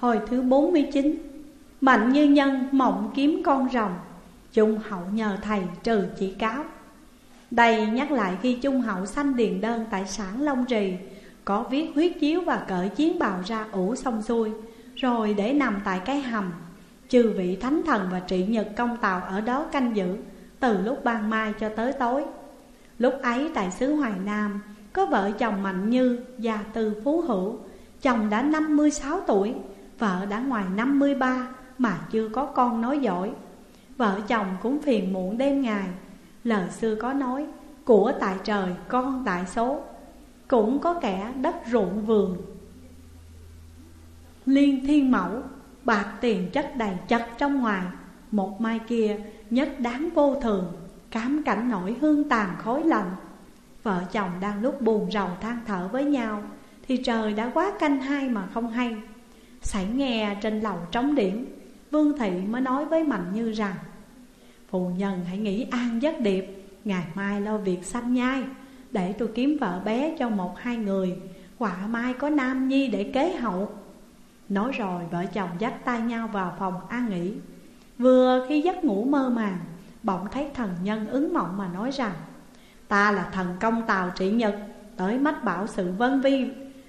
Hồi thứ 49. Mạnh Như Nhân mộng kiếm con rồng, Trung Hậu nhờ thầy trừ chỉ cáo. Đây nhắc lại khi Trung Hậu sanh điền đơn tại sản Long Trì, có viết huyết chiếu và cởi chiến bào ra ủ xong xuôi, rồi để nằm tại cái hầm. Chư vị thánh thần và trị nhật công tào ở đó canh giữ từ lúc ban mai cho tới tối. Lúc ấy tại xứ Hoài Nam có vợ chồng Mạnh Như gia tư phú hữu. Chồng đã 56 tuổi, vợ đã ngoài 53 mà chưa có con nói giỏi. Vợ chồng cũng phiền muộn đêm ngày. Lời xưa có nói, của tại trời con tại số. Cũng có kẻ đất ruộng vườn liên thiên mẫu, bạc tiền chất đầy chất trong ngoài. Một mai kia nhất đáng vô thường, cám cảnh nổi hương tàn khói lạnh. Vợ chồng đang lúc buồn rầu than thở với nhau, thì trời đã quá canh hai mà không hay. Sảy nghe trên lầu trống điểm, Vương Thị mới nói với Mạnh Như rằng: phu nhân hãy nghỉ an giấc điệp, ngày mai lo việc sanh nhai, để tôi kiếm vợ bé cho 1-2 người, quả mai có nam nhi để kế hậu. Nói rồi vợ chồng dắt tay nhau vào phòng an nghỉ. Vừa khi giấc ngủ mơ màng, bỗng thấy thần nhân ứng mộng mà nói rằng: ta là thần công tào trị nhật, tới mách bảo sự vân vi.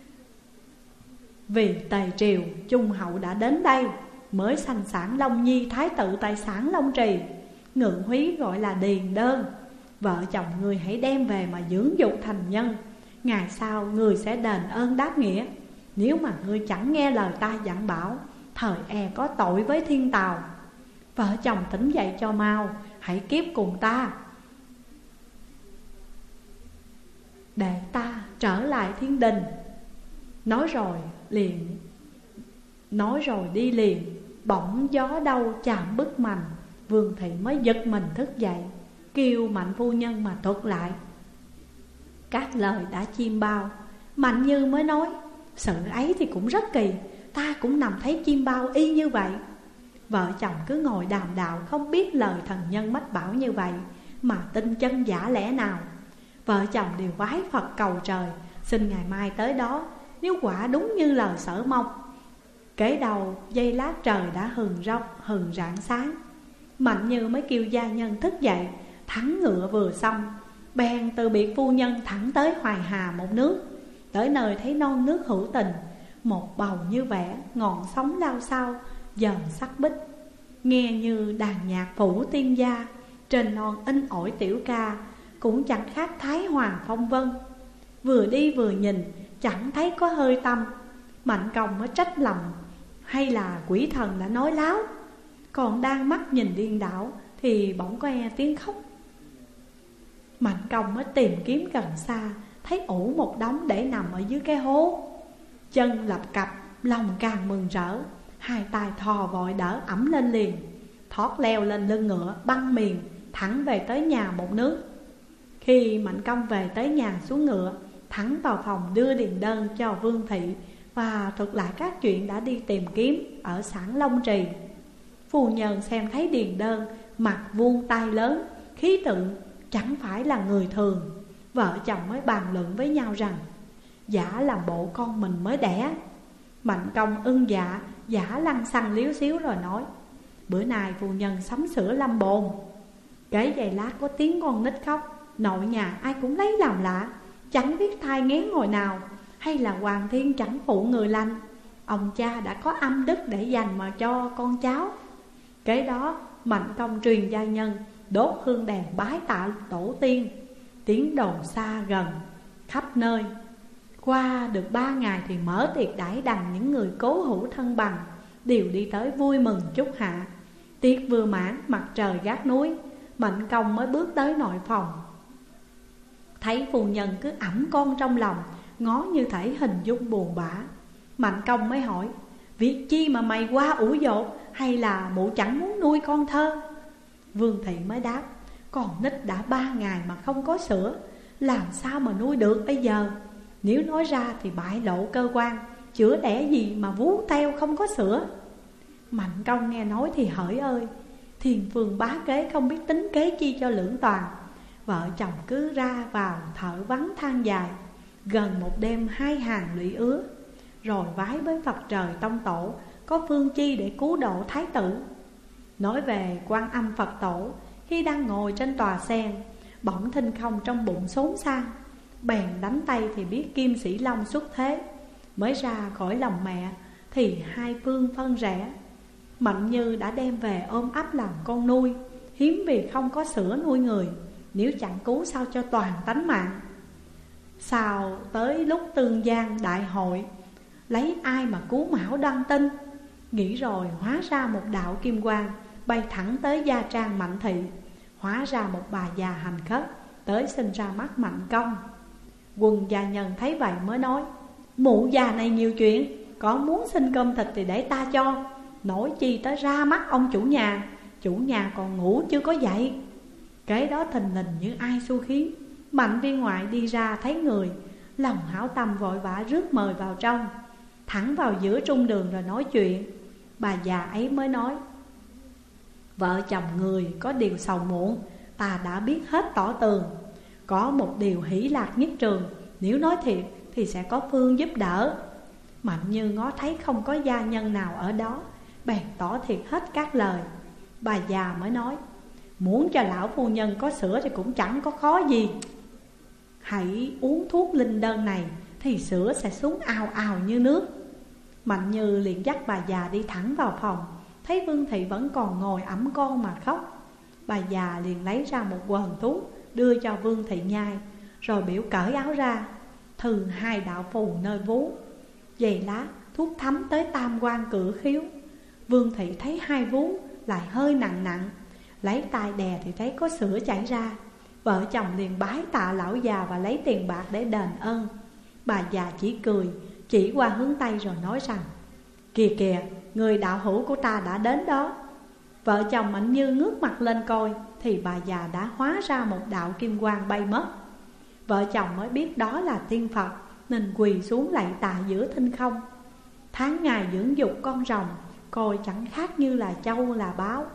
Vì Tề Triều Trung Hậu đã đến đây, mới sanh sản Long Nhi thái tử tại sản Long Trì, ngự húy gọi là Điền Đơn. Vợ chồng người hãy đem về mà dưỡng dục thành nhân, ngày sau người sẽ đền ơn đáp nghĩa. Nếu mà ngươi chẳng nghe lời ta dặn bảo, thời e có tội với thiên tào. Vợ chồng tỉnh dậy cho mau, hãy kiếp cùng ta, để ta trở lại thiên đình. Nói rồi đi liền. Bỗng gió đâu chạm bức mành, Vương Thị mới giật mình thức dậy, kêu Mạnh phu nhân mà thuật lại các lời đã chiêm bao. Mạnh Như mới nói: sự ấy thì cũng rất kỳ, ta cũng nằm thấy chiêm bao y như vậy. Vợ chồng cứ ngồi đàm đạo, không biết lời thần nhân mách bảo như vậy mà tin chân giả lẽ nào. Vợ chồng đều vái Phật cầu trời, xin ngày mai tới đó. Nếu quả đúng như lời sở mong, kể đầu giây lát trời đã hừng rạng sáng. Mạnh Như mới kêu gia nhân thức dậy, thắng ngựa vừa xong, bèn từ biệt phu nhân thẳng tới Hoài Hà một nước. Tới nơi thấy non nước hữu tình, một bầu như vẽ, ngọn sóng lao sao dần sắc bích. Nghe như đàn nhạc phủ tiên gia, trên non in ỏi tiểu ca, cũng chẳng khác Thái Hoàng phong vân. Vừa đi vừa nhìn, chẳng thấy có hơi tâm. Mạnh Công mới trách lầm, hay là quỷ thần đã nói láo. Còn đang mắt nhìn điên đảo, thì bỗng có nghe tiếng khóc. Mạnh Công mới tìm kiếm gần xa, thấy ủ một đống để nằm ở dưới cái hố. Chân lập cập, lòng càng mừng rỡ, hai tay thò vội đỡ ẵm lên liền. Thoát leo lên lưng ngựa, băng miền thẳng về tới nhà một nước. Khi Mạnh Công về tới nhà xuống ngựa, thẳng vào phòng đưa điền đơn cho Vương Thị, và thuật lại các chuyện đã đi tìm kiếm ở sản Long Trì. Phu nhân xem thấy điền đơn, mặt vuông tay lớn, khí tượng chẳng phải là người thường. Vợ chồng mới bàn luận với nhau rằng: giả làm bộ con mình mới đẻ. Mạnh Công ưng dạ, giả lăng xăng liếu xíu rồi nói: bữa nay phu nhân sắm sửa lâm bồn. Kể giây lát có tiếng con nít khóc, nội nhà ai cũng lấy làm lạ, chẳng biết thai nghén hồi nào, hay là hoàng thiên chẳng phụ người lành. Ông cha đã có âm đức để dành mà cho con cháu. Kế đó Mạnh Công truyền gia nhân đốt hương đèn bái tạ tổ tiên. Tiếng đồn xa gần khắp nơi. Qua được 3 ngày thì mở tiệc đãi đằng những người cố hữu thân bằng đều đi tới vui mừng chúc hạ. Tiệc vừa mãn, mặt trời gác núi, Mạnh Công mới bước tới nội phòng. Thấy phu nhân cứ ẵm con trong lòng, ngó như thể hình dung buồn bã. Mạnh Công mới hỏi: việc chi mà mày qua ủ dột, hay là mụ chẳng muốn nuôi con thơ? Vương Thị mới đáp: con nít đã 3 ngày mà không có sữa, làm sao mà nuôi được bây giờ? Nếu nói ra thì bại lộ cơ quan, chữa đẻ gì mà vú teo không có sữa. Mạnh Công nghe nói thì hỡi ơi, thiền phương bá kế không biết tính kế chi cho lưỡng toàn. Vợ chồng cứ ra vào thở vắng than dài. Gần một đêm 2 hàng lụy ứa, rồi vái với Phật trời tông tổ, có phương chi để cứu độ thái tử. Nói về Quan Âm Phật Tổ, khi đang ngồi trên tòa sen, bỗng thinh không trong bụng xốn sang, bèn đánh tay thì biết Kim Sĩ Long xuất thế. Mới ra khỏi lòng mẹ thì hai phương phân rẽ. Mạnh Như đã đem về ôm ấp làm con nuôi, hiếm vì không có sữa nuôi người, nếu chẳng cứu sao cho toàn tánh mạng. Sao tới lúc Tương Giang đại hội, lấy ai mà cứu Mão Đăng Tinh? Nghĩ rồi hóa ra một đạo kim quang bay thẳng tới gia trang Mạnh Thị. Hóa ra một bà già hành khất tới sinh ra mắt Mạnh Công. Quần gia nhân thấy vậy mới nói: mụ già này nhiều chuyện, có muốn xin cơm thịt thì để ta cho, nổi chi tới ra mắt ông chủ nhà. Chủ nhà còn ngủ chưa có dậy. Kế đó thình lình như ai xu khí, Mạnh viên ngoại đi ra thấy người, lòng hảo tâm vội vã rước mời vào trong, thẳng vào giữa trung đường rồi nói chuyện. Bà già ấy mới nói: vợ chồng người có điều sầu muộn, ta đã biết hết tỏ tường. Có một điều hỷ lạc nhất trường, nếu nói thiệt thì sẽ có phương giúp đỡ. Mạnh Như ngó thấy không có gia nhân nào ở đó, bèn tỏ thiệt hết các lời. Bà già mới nói: muốn cho lão phu nhân có sữa thì cũng chẳng có khó gì. Hãy uống thuốc linh đơn này thì sữa sẽ xuống ào ào như nước. Mạnh Như liền dắt bà già đi thẳng vào phòng, thấy Vương Thị vẫn còn ngồi ẵm con mà khóc. Bà già liền lấy ra một quần thuốc đưa cho Vương Thị nhai, rồi biểu cởi áo ra, thừ hai đạo phù nơi vú. Giày lá thuốc thấm tới tam quan cử khiếu. Vương Thị thấy hai vú lại hơi nặng nặng, lấy tay đè thì thấy có sữa chảy ra. Vợ chồng liền bái tạ lão già và lấy tiền bạc để đền ơn. Bà già chỉ cười, chỉ qua hướng Tây rồi nói rằng: kìa kìa, người đạo hữu của ta đã đến đó. Vợ chồng Mạnh Như ngước mặt lên coi thì bà già đã hóa ra một đạo kim quang bay mất. Vợ chồng mới biết đó là tiên Phật, nên quỳ xuống lạy tạ giữa thinh không. Tháng ngày dưỡng dục con rồng, coi chẳng khác như là châu là báo.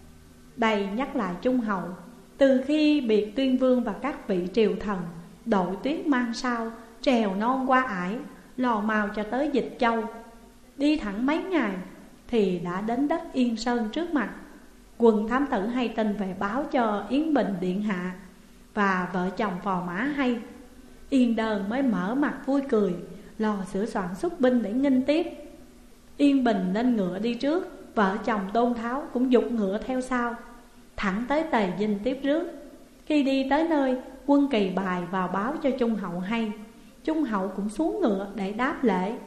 Đây nhắc lại Trung Hậu, từ khi biệt Tuyên Vương và các vị triều thần đội tuyết mang sao, trèo non qua ải, lò mào cho tới Dịch Châu. Đi thẳng mấy ngày thì đã đến đất Yên Sơn trước mặt. Quần thám tử hay tin về báo cho Yến Bình điện hạ và vợ chồng Phò Mã hay. Yên Đơn mới mở mặt vui cười, lo sửa soạn xuất binh để nghênh tiếp. Yên Bình lên ngựa đi trước, vợ chồng Tôn Tháo cũng giục ngựa theo sau, thẳng tới Tề Dinh tiếp rước. Khi đi tới nơi, quân Kỳ bài vào báo cho Trung Hậu hay. Trung Hậu cũng xuống ngựa để đáp lễ.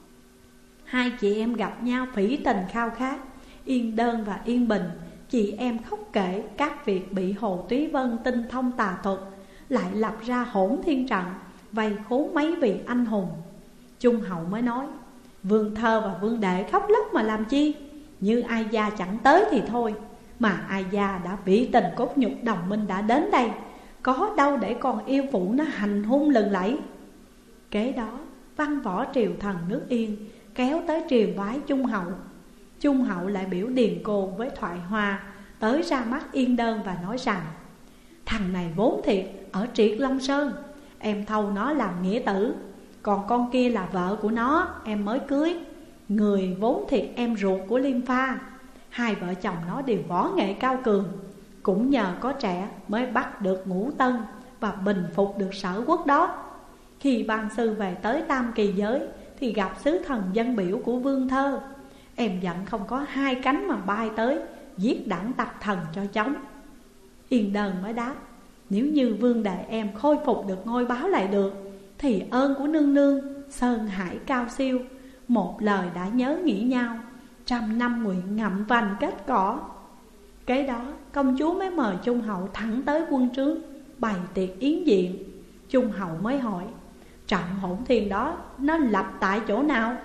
Hai chị em gặp nhau phỉ tình khao khát. Yên Đơn và Yên Bình, chị em khóc kể các việc bị Hồ Túy Vân tinh thông tà thuật, lại lập ra hỗn thiên trận, vây khốn mấy vị anh hùng. Trung Hậu mới nói: Vương Thơ và Vương Đệ khóc lóc mà làm chi? Như Ai Gia chẳng tới thì thôi, mà Ai Gia đã vĩ tình cốt nhục đồng minh đã đến đây, có đâu để con yêu phụ nó hành hung lừng lẫy. Kế đó văn võ triều thần nước Yên kéo tới triều vái Trung Hậu. Trung Hậu lại biểu Điền Côn với Thoại Hoa tới ra mắt Yên Đơn và nói rằng: thằng này vốn thiệt ở Triệt Long Sơn, em thâu nó làm nghĩa tử, còn con kia là vợ của nó, em mới cưới. Người vốn thiệt em ruột của Liêm Pha. Hai vợ chồng nó đều võ nghệ cao cường, cũng nhờ có trẻ mới bắt được Ngũ Tân và bình phục được Sở Quốc đó. Khi ban sư về tới Tam Kỳ Giới thì gặp sứ thần dân biểu của Vương Thơ. Em giận không có hai cánh mà bay tới giết đảng tặc thần cho chóng. Yên Đơn mới đáp: nếu như Vương Đệ em khôi phục được ngôi báo lại được, thì ơn của nương nương sơn hải cao siêu, một lời đã nhớ nghĩ nhau, 100 năm nguyện ngậm vành kết cỏ. Kế đó công chúa mới mời Trung Hậu thẳng tới quân trướng bày tiệc yến diện. Trung Hậu mới hỏi: trận hỗn thiên đó nó lập tại chỗ nào?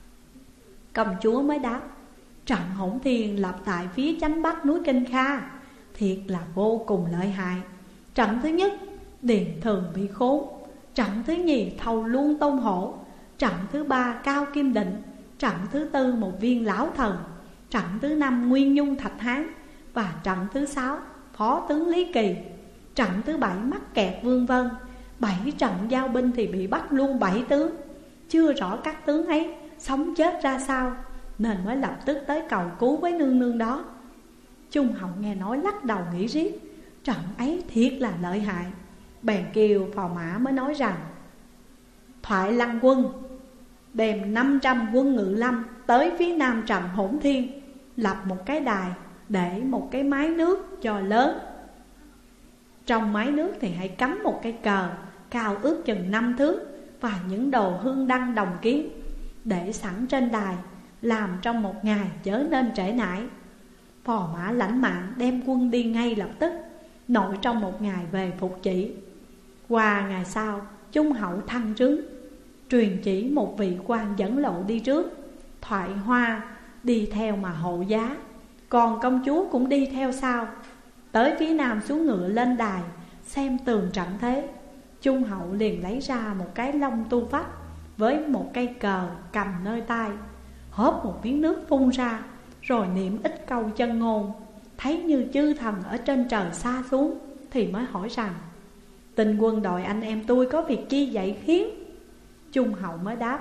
Công chúa mới đáp: trận hỗn thiên lập tại phía chánh bắc núi Kinh Kha, thiệt là vô cùng lợi hại. Trận thứ nhất, Điền Thường bị khốn. Trận thứ nhì, thầu luôn Tôn Hổ. Trận thứ ba, Cao Kim Định. Trận thứ tư, một viên lão thần. Trận thứ năm, Nguyên Nhung Thạch Hán. Và trận thứ sáu, Phó tướng Lý Kỳ. Trận thứ bảy, mắc kẹt Vương Vân. 7 trận giao binh thì bị bắt luôn 7 tướng. Chưa rõ các tướng ấy sống chết ra sao, nên mới lập tức tới cầu cứu với nương nương đó. Trung hậu nghe nói lắc đầu nghĩ riết, trận ấy thiệt là lợi hại. Bèn kêu phò mã mới nói rằng: Thoại Lăng quân đem 500 quân ngự lâm tới phía nam trầm Hỗn Thiên, lập một cái đài để một cái mái nước cho lớn. Trong mái nước thì hãy cắm một cái cờ cao ước chừng 5 thước và những đồ hương đăng đồng kiến, để sẵn trên đài, làm trong một ngày chớ nên trễ nải. Phò mã lãnh mạng đem quân đi ngay lập tức, nội trong một ngày về phục chỉ. Qua ngày sau, Trung hậu thăng trướng, truyền chỉ một vị quan dẫn lộ đi trước, Thoại Hoa đi theo mà hộ giá, còn công chúa cũng đi theo sau. Tới phía nam xuống ngựa lên đài, xem tường trận thế. Trung hậu liền lấy ra một cái lông tu phách với một cây cờ cầm nơi tay, hớp một miếng nước phun ra, rồi niệm ít câu chân ngôn. Thấy như chư thần ở trên trời xa xuống, thì mới hỏi rằng: Tình quân đội anh em tôi có việc chi vậy khiến? Trung hậu mới đáp: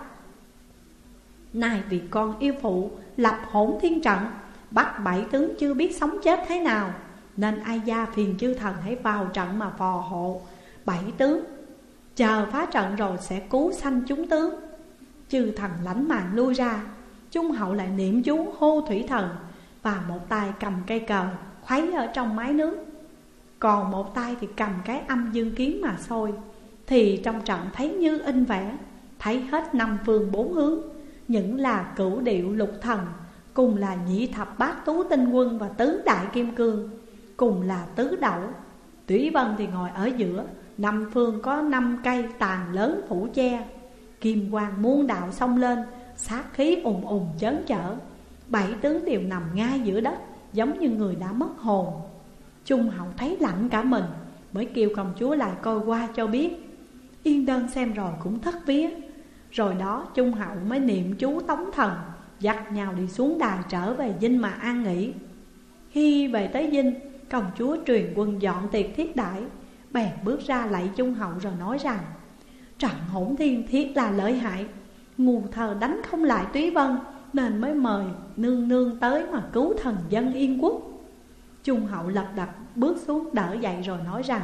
Này vì con yêu phụ lập Hỗn Thiên trận, bắt 7 tướng chưa biết sống chết thế nào, nên ai gia phiền chư thần hãy vào trận mà phò hộ 7 tướng, chờ phá trận rồi sẽ cứu sanh chúng tướng. Chư thần lãnh mạng lui ra. Trung hậu lại niệm chú hô thủy thần, và một tay cầm cây cờ khuấy ở trong mái nước, còn một tay thì cầm cái âm dương kiếm mà soi. Thì trong trận thấy như in vẽ, thấy hết 5 phương 4 hướng, những là cửu điệu lục thần, cùng là nhị thập bát tú tinh quân và tứ đại kim cương, cùng là tứ đẩu. Thủy Vân thì ngồi ở giữa, 5 phương có 5 cây tàn lớn phủ che. Kim quang muôn đạo xông lên, sát khí ùng ùng chớn chở. 7 tướng đều nằm ngay giữa đất, giống như người đã mất hồn. Trung hậu thấy lạnh cả mình, mới kêu công chúa lại coi qua cho biết. Yên Đơn xem rồi cũng thất vía. Rồi đó Trung hậu mới niệm chú tống thần, dắt nhau đi xuống đài trở về dinh mà an nghỉ. Khi về tới dinh, công chúa truyền quân dọn tiệc thiết đãi, bèn bước ra lạy Trung hậu rồi nói rằng: Trận Hỗn Thiên thiết là lợi hại, ngu thờ đánh không lại Túy Vân, nên mới mời nương nương tới mà cứu thần dân Yên quốc. Trung hậu lật đật bước xuống đỡ dậy rồi nói rằng: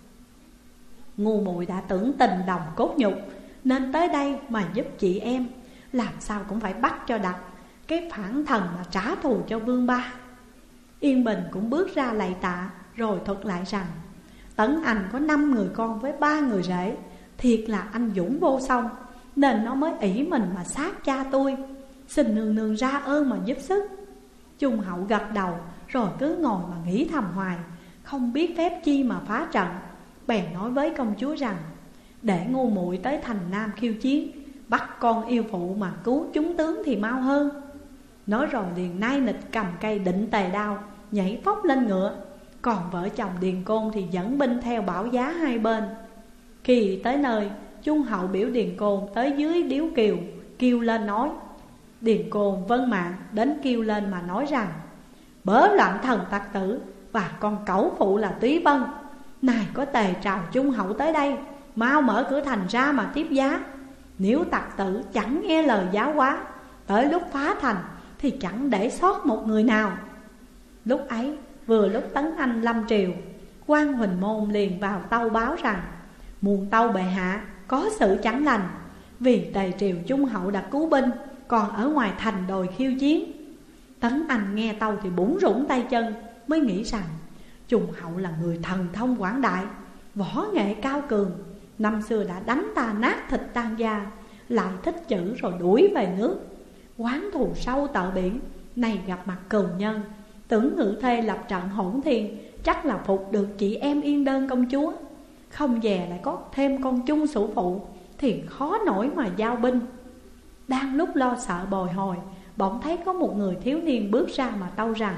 Ngu muội đã tưởng tình đồng cốt nhục, nên tới đây mà giúp chị em, làm sao cũng phải bắt cho đặt cái phản thần mà trả thù cho Vương Ba. Yên Bình cũng bước ra lạy tạ, rồi thuật lại rằng: Tấn Anh có 5 người con với 3 người rể, thiệt là anh dũng vô song, nên nó mới ỷ mình mà sát cha tôi. Xin nương nương ra ơn mà giúp sức. Trung hậu gật đầu, rồi cứ ngồi mà nghĩ thầm hoài, không biết phép chi mà phá trận. Bèn nói với công chúa rằng: Để ngu muội tới thành Nam khiêu chiến, bắt con yêu phụ mà cứu chúng tướng thì mau hơn. Nói rồi liền nai nịch cầm cây định tề đao, nhảy phóc lên ngựa. Còn vợ chồng Điền Côn thì dẫn binh theo bảo giá hai bên. Khi tới nơi, Trung hậu biểu Điền Côn tới dưới điếu kiều, kêu lên nói. Điền Côn vâng mạng đến kêu lên mà nói rằng: Bớ loạn thần tặc tử và con cẩu phụ là Túy Vân, này có tề trào Trung hậu tới đây, mau mở cửa thành ra mà tiếp giá. Nếu tặc tử chẳng nghe lời giáo hóa, tới lúc phá thành thì chẳng để sót một người nào. Lúc ấy vừa lúc Tấn Anh lâm triều, quan Huỳnh Môn liền vào tâu báo rằng: Muôn tâu bệ hạ có sự chẳng lành, vì tề triều Trung hậu đã cứu binh, còn ở ngoài thành đòi khiêu chiến. Tấn Anh nghe tâu thì bủn rủn tay chân, mới nghĩ rằng Trung hậu là người thần thông quảng đại, võ nghệ cao cường, năm xưa đã đánh ta nát thịt tan da, lại thích chữ rồi đuổi về nước, oán thù sâu tợ biển. Này gặp mặt cừu nhân, tưởng Ngự Thê lập trận Hỗn Thiên, chắc là phục được chị em Yên Đơn công chúa. Không dè lại có thêm con chung sủ phụ, thì khó nổi mà giao binh. Đang lúc lo sợ bồi hồi, bỗng thấy có một người thiếu niên bước ra mà tâu rằng: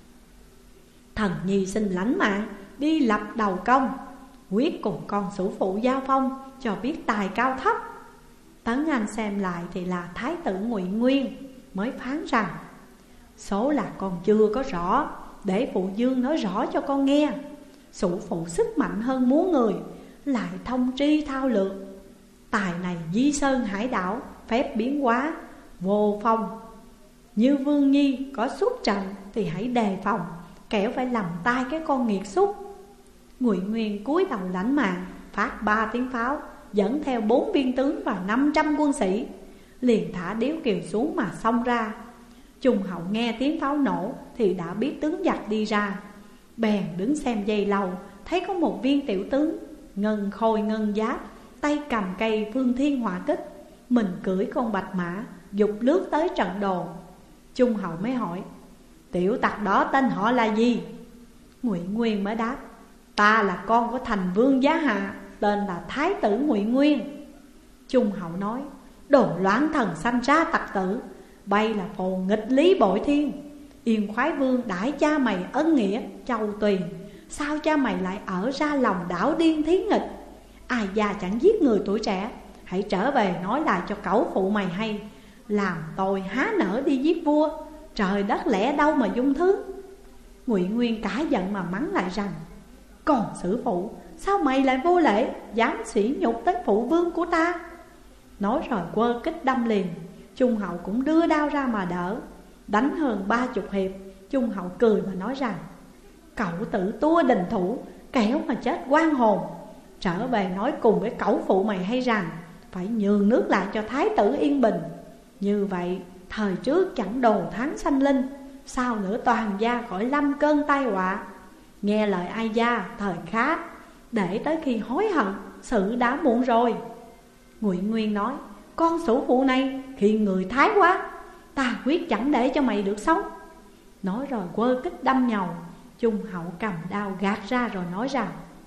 Thần nhi xin lãnh mạng đi lập đầu công, quyết cùng con sủ phụ giao phong, cho biết tài cao thấp. Tấn Anh xem lại thì là thái tử Ngụy Nguyên, mới phán rằng: Số là con chưa có rõ, để phụ dương nói rõ cho con nghe. Sủ phụ sức mạnh hơn múa người, lại thông tri thao lược, tài này di sơn hải đảo, phép biến hóa vô phong, Như Vương Nhi có xuất trận thì hãy đề phòng, kẻo phải lầm tai cái con nghiệt xúc. Ngụy Nguyên cúi đầu lãnh mạng, phát 3 tiếng pháo, dẫn theo 4 viên tướng và 500 quân sĩ, liền thả điếu kiều xuống mà xông ra. Trung Hậu nghe tiếng pháo nổ thì đã biết tướng giặc đi ra, bèn đứng xem giây lâu, thấy có một viên tiểu tướng ngân khôi ngân giáp, tay cầm cây Phương Thiên Hỏa Kích, mình cưỡi con bạch mã dục lướt tới trận đồ. Trung Hậu mới hỏi: tiểu tặc đó tên họ là gì? Ngụy Nguyên mới đáp: ta là con của thành vương Giá Hạ, tên là Thái tử Ngụy Nguyên. Trung Hậu nói: đồ loạn thần sanh ra tặc tử, bay là phù nghịch lý bội thiên. Yên Khoái Vương đãi cha mày ân nghĩa châu tuyền, sao cha mày lại ở ra lòng đảo điên thí nghịch? Ai già chẳng giết người tuổi trẻ, hãy trở về nói lại cho cẩu phụ mày hay, làm tôi há nỡ đi giết vua, trời đất lẽ đâu mà dung thứ. Ngụy Nguyên cả giận mà mắng lại rằng: còn sử phụ, sao mày lại vô lễ, dám sỉ nhục tới phụ vương của ta? Nói rồi quơ kích đâm liền. Trung Hậu cũng đưa đao ra mà đỡ, đánh hơn 30 hiệp. Trung Hậu cười mà nói rằng: cậu tự tua đình thủ, kẻo mà chết oan hồn. Trở về nói cùng với cẩu phụ mày hay rằng phải nhường nước lại cho thái tử yên bình. Như vậy thời trước chẳng đồ thắng sanh linh, sao nữa toàn gia khỏi lâm cơn tai họa. Nghe lời ai gia thời khá, để tới khi hối hận sự đã muộn rồi. Ngụy Nguyên nói: con sủ phụ này khi người thái quá, ta quyết chẳng để cho mày được sống. Nói rồi quơ kích đâm nhầu. Trung Hậu cầm đao gạt ra rồi nói rằng: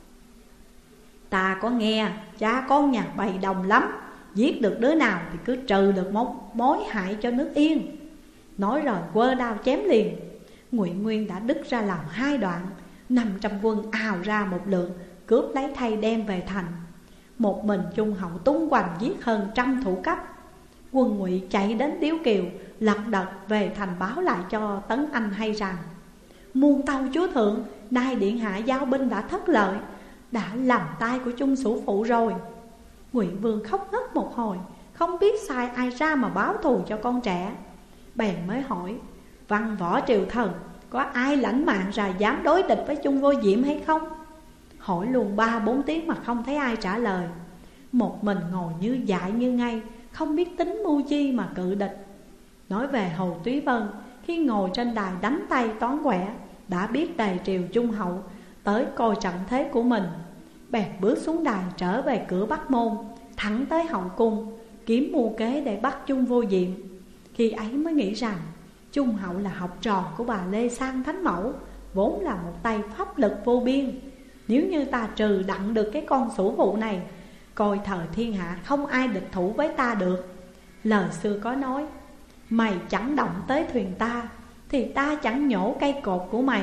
ta có nghe cha con nhà bày đồng lắm, giết được đứa nào thì cứ trừ được một mối hại cho nước Yên. Nói rồi quơ đao chém liền. Ngụy Nguyên đã đứt ra làm 2 đoạn, 500 quân ào ra một lượt, cướp lấy thay đem về thành. Một mình Trung Hậu tung hoành giết hơn 100 thủ cấp. Quân Ngụy chạy đến Tiếu Kiều, lật đật về thành báo lại cho Tấn Anh hay rằng: muôn tâu chúa thượng, nay điện hạ giao binh đã thất lợi, đã làm tay của Trung sủ phụ rồi. Ngụy Vương khóc ngất một hồi, không biết sai ai ra mà báo thù cho con trẻ. Bèn mới hỏi: văn võ triều thần, có ai lãnh mạng ra dám đối địch với Trung Vô Diệm hay không? Hỏi luôn 3-4 tiếng mà không thấy ai trả lời. Một mình ngồi như dại như ngay, không biết tính mưu chi mà cự địch. Nói về Hồ Túy Vân, khi ngồi trên đài đánh tay toán quẻ, đã biết đầy triều Trung Hậu tới coi trận thế của mình, bèn bước xuống đài trở về cửa Bắc Môn, thẳng tới hậu cung, kiếm mưu kế để bắt Trung Vô Diệm. Khi ấy mới nghĩ rằng Trung Hậu là học trò của bà Lê Sang Thánh Mẫu, vốn là một tay pháp lực vô biên. Nếu như ta trừ đặng được cái con sủ phụ này, coi thời thiên hạ không ai địch thủ với ta được. Lời xưa có nói: mày chẳng động tới thuyền ta, thì ta chẳng nhổ cây cột của mày.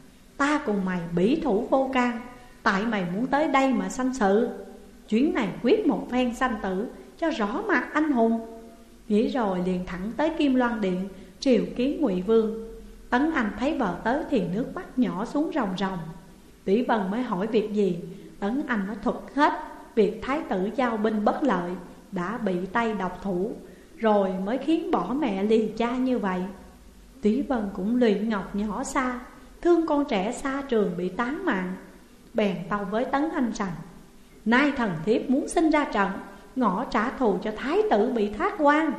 Ta cùng mày bỉ thủ vô can, tại mày muốn tới đây mà sanh sự. Chuyến này quyết một phen sanh tử, cho rõ mặt anh hùng. Nghĩ rồi liền thẳng tới Kim Loan Điện, triều kiến Ngụy Vương. Tấn Anh thấy vợ tới thì nước mắt nhỏ xuống ròng ròng. Tỷ Vân mới hỏi việc gì, Tấn Anh nó thuật hết việc thái tử giao binh bất lợi, đã bị tay độc thủ, rồi mới khiến bỏ mẹ lìa cha như vậy. Tỷ Vân cũng luyện ngọc nhỏ xa, thương con trẻ xa trường bị tán mạng, bèn tâu với Tấn Anh rằng: nay thần thiếp muốn sinh ra trận, ngõ trả thù cho thái tử bị thác quan.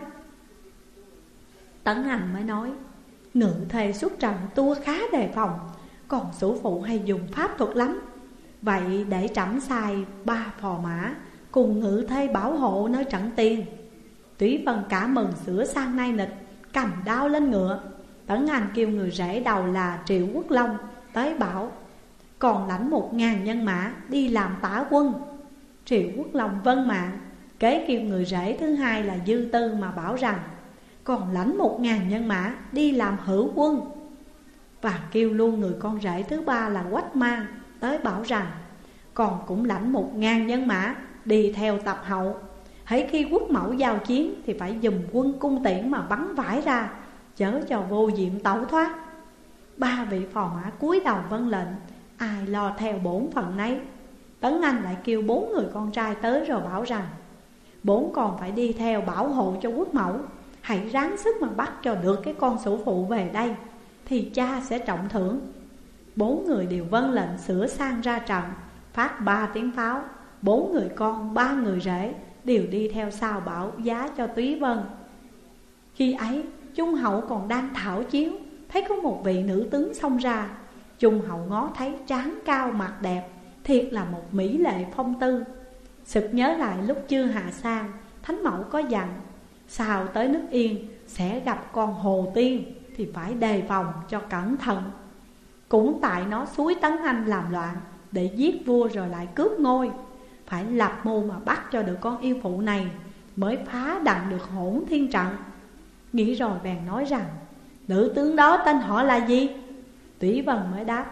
Tấn Anh mới nói: ngự thề xuất trận tua khá đề phòng, còn sủ phụ hay dùng pháp thuật lắm. Vậy để trẫm sai 3 phò mã cùng ngự thê bảo hộ nơi trận tiền. Túy Vân cả mừng sửa sang nay nịch, cầm đao lên ngựa. Tấn Anh kêu người rể đầu là Triệu Quốc Long tới bảo: còn lãnh 1000 nhân mã đi làm tả quân. Triệu Quốc Long vâng mạng, kế kêu người rể thứ hai là Dư Tư mà bảo rằng: còn lãnh 1000 nhân mã đi làm hữu quân. Và kêu luôn người con rể thứ ba là Quách Mang tới bảo rằng: còn cũng lãnh 1000 nhân mã đi theo tập hậu. Hãy khi quốc mẫu giao chiến thì phải dùng quân cung tiễn mà bắn vãi ra, chớ cho Vô Diệm tẩu thoát. 3 vị phò mã cúi đầu vâng lệnh, ai lo theo bổn phận nấy. Tấn Anh lại kêu 4 người con trai tới rồi bảo rằng: 4 con phải đi theo bảo hộ cho quốc mẫu, hãy ráng sức mà bắt cho được cái con sủ phụ về đây, thì cha sẽ trọng thưởng. 4 người đều vâng lệnh sửa sang ra trận, phát 3 tiếng pháo. 4 người con, 3 người rể đều đi theo sau bảo giá cho Túy Vân. Khi ấy Trung hậu còn đang thảo chiếu, thấy có một vị nữ tướng xông ra. Trung hậu ngó thấy trán cao mặt đẹp, thiệt là một mỹ lệ phong tư. Sực nhớ lại lúc chưa hạ sang, Thánh Mẫu có dặn sao tới nước Yên sẽ gặp con Hồ Tiên thì phải đề phòng cho cẩn thận. Cũng tại nó xúi Tấn Anh làm loạn để giết vua rồi lại cướp ngôi, phải lập mưu mà bắt cho được con yêu phụ này mới phá đặng được Hỗn Thiên trận. Nghĩ rồi bèn nói rằng: nữ tướng đó tên họ là gì? Túy Vân mới đáp: